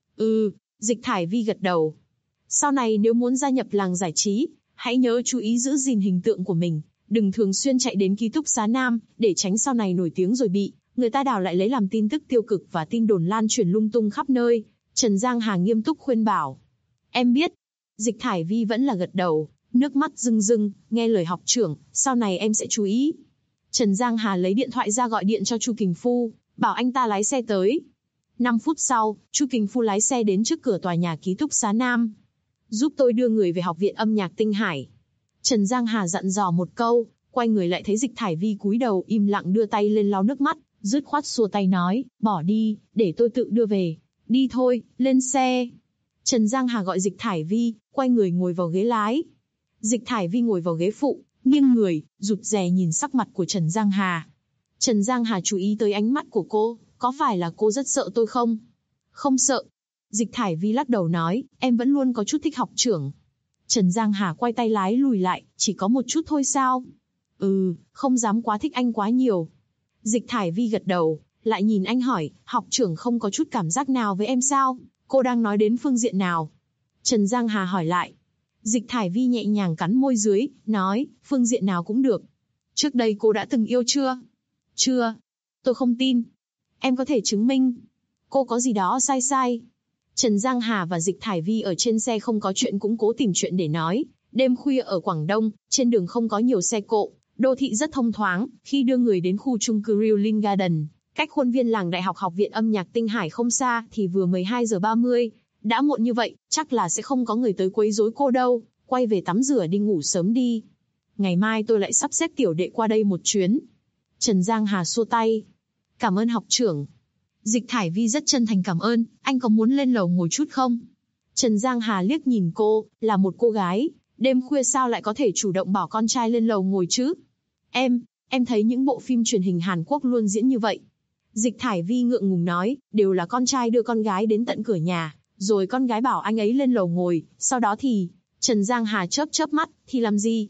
Dịch Thải Vi gật đầu. Sau này nếu muốn gia nhập làng giải trí, hãy nhớ chú ý giữ gìn hình tượng của mình, đừng thường xuyên chạy đến ký túc xá nam, để tránh sau này nổi tiếng rồi bị người ta đào lại lấy làm tin tức tiêu cực và tin đồn lan truyền lung tung khắp nơi. Trần Giang Hà nghiêm túc khuyên bảo. Em biết. Dịch Thải Vi vẫn là gật đầu, nước mắt rưng rưng, nghe lời học trưởng, sau này em sẽ chú ý. Trần Giang Hà lấy điện thoại ra gọi điện cho Chu Kình Phu, bảo anh ta lái xe tới. 5 phút sau, Chu Kình Phu lái xe đến trước cửa tòa nhà ký túc xá nam. Giúp tôi đưa người về học viện âm nhạc Tinh Hải. Trần Giang Hà dặn dò một câu, quay người lại thấy Dịch Thải Vi cúi đầu im lặng đưa tay lên lau nước mắt, dứt khoát xua tay nói, bỏ đi, để tôi tự đưa về. Đi thôi, lên xe. Trần Giang Hà gọi Dịch Thải Vi, quay người ngồi vào ghế lái. Dịch Thải Vi ngồi vào ghế phụ, nghiêng người, rụt rè nhìn sắc mặt của Trần Giang Hà. Trần Giang Hà chú ý tới ánh mắt của cô, có phải là cô rất sợ tôi không? Không sợ. Dịch Thải Vi lắc đầu nói, em vẫn luôn có chút thích học trưởng. Trần Giang Hà quay tay lái lùi lại, chỉ có một chút thôi sao? Không dám quá thích anh quá nhiều. Dịch Thải Vi gật đầu, lại nhìn anh hỏi, học trưởng không có chút cảm giác nào với em sao? Cô đang nói đến phương diện nào? Trần Giang Hà hỏi lại. Dịch Thải Vi nhẹ nhàng cắn môi dưới, nói, phương diện nào cũng được. Trước đây cô đã từng yêu chưa? Chưa. Tôi không tin. Em có thể chứng minh. Cô có gì đó sai. Trần Giang Hà và Dịch Thải Vi ở trên xe không có chuyện cũng cố tìm chuyện để nói. Đêm khuya ở Quảng Đông, trên đường không có nhiều xe cộ, đô thị rất thông thoáng. Khi đưa người đến khu chung cư Rilin Garden, cách khuôn viên làng đại học học viện âm nhạc Tinh Hải không xa, thì vừa 12 giờ 30. Đã muộn như vậy, chắc là sẽ không có người tới quấy rối cô đâu. Quay về tắm rửa đi ngủ sớm đi. Ngày mai tôi lại sắp xếp tiểu đệ qua đây một chuyến. Trần Giang Hà xua tay. Cảm ơn học trưởng. Dịch Thải Vi rất chân thành cảm ơn, anh có muốn lên lầu ngồi chút không? Trần Giang Hà liếc nhìn cô, là một cô gái, đêm khuya sao lại có thể chủ động bảo con trai lên lầu ngồi chứ? Em thấy những bộ phim truyền hình Hàn Quốc luôn diễn như vậy. Dịch Thải Vi ngượng ngùng nói, đều là con trai đưa con gái đến tận cửa nhà, rồi con gái bảo anh ấy lên lầu ngồi, sau đó thì... Trần Giang Hà chớp mắt, thì làm gì?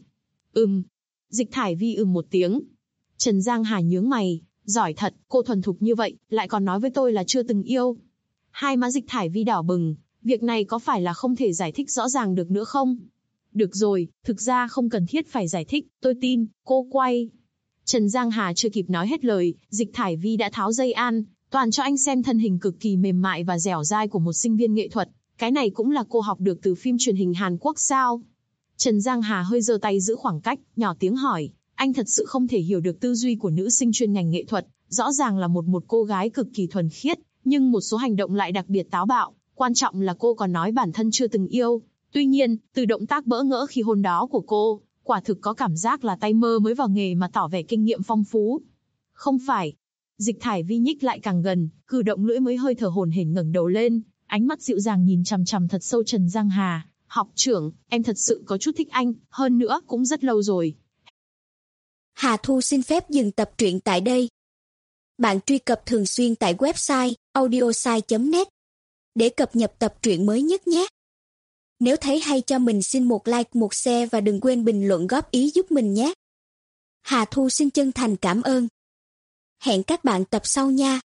Dịch Thải Vi một tiếng. Trần Giang Hà nhướng mày, giỏi thật, cô thuần thục như vậy, lại còn nói với tôi là chưa từng yêu. Hai má Dịch Thải Vi đỏ bừng, việc này có phải là không thể giải thích rõ ràng được nữa không? Được rồi, thực ra không cần thiết phải giải thích, tôi tin, cô quay. Trần Giang Hà chưa kịp nói hết lời, Dịch Thải Vi đã tháo dây an toàn cho anh xem thân hình cực kỳ mềm mại và dẻo dai của một sinh viên nghệ thuật. Cái này cũng là cô học được từ phim truyền hình Hàn Quốc sao? Trần Giang Hà hơi giơ tay giữ khoảng cách, nhỏ tiếng hỏi, anh thật sự không thể hiểu được tư duy của nữ sinh chuyên ngành nghệ thuật, rõ ràng là một cô gái cực kỳ thuần khiết, nhưng một số hành động lại đặc biệt táo bạo, quan trọng là cô còn nói bản thân chưa từng yêu. Tuy nhiên, từ động tác bỡ ngỡ khi hôn đó của cô, quả thực có cảm giác là tay mơ mới vào nghề mà tỏ vẻ kinh nghiệm phong phú. Không phải. Dịch Thải Vi nhích lại càng gần, cử động lưỡi mới hơi thở hổn hển ngẩng đầu lên, ánh mắt dịu dàng nhìn chằm chằm thật sâu Trần Giang Hà. Học trưởng, em thật sự có chút thích anh, hơn nữa cũng rất lâu rồi. Hà Thu xin phép dừng tập truyện tại đây. Bạn truy cập thường xuyên tại website audiosai.net để cập nhật tập truyện mới nhất nhé. Nếu thấy hay cho mình xin một like, một share và đừng quên bình luận góp ý giúp mình nhé. Hà Thu xin chân thành cảm ơn. Hẹn các bạn tập sau nha.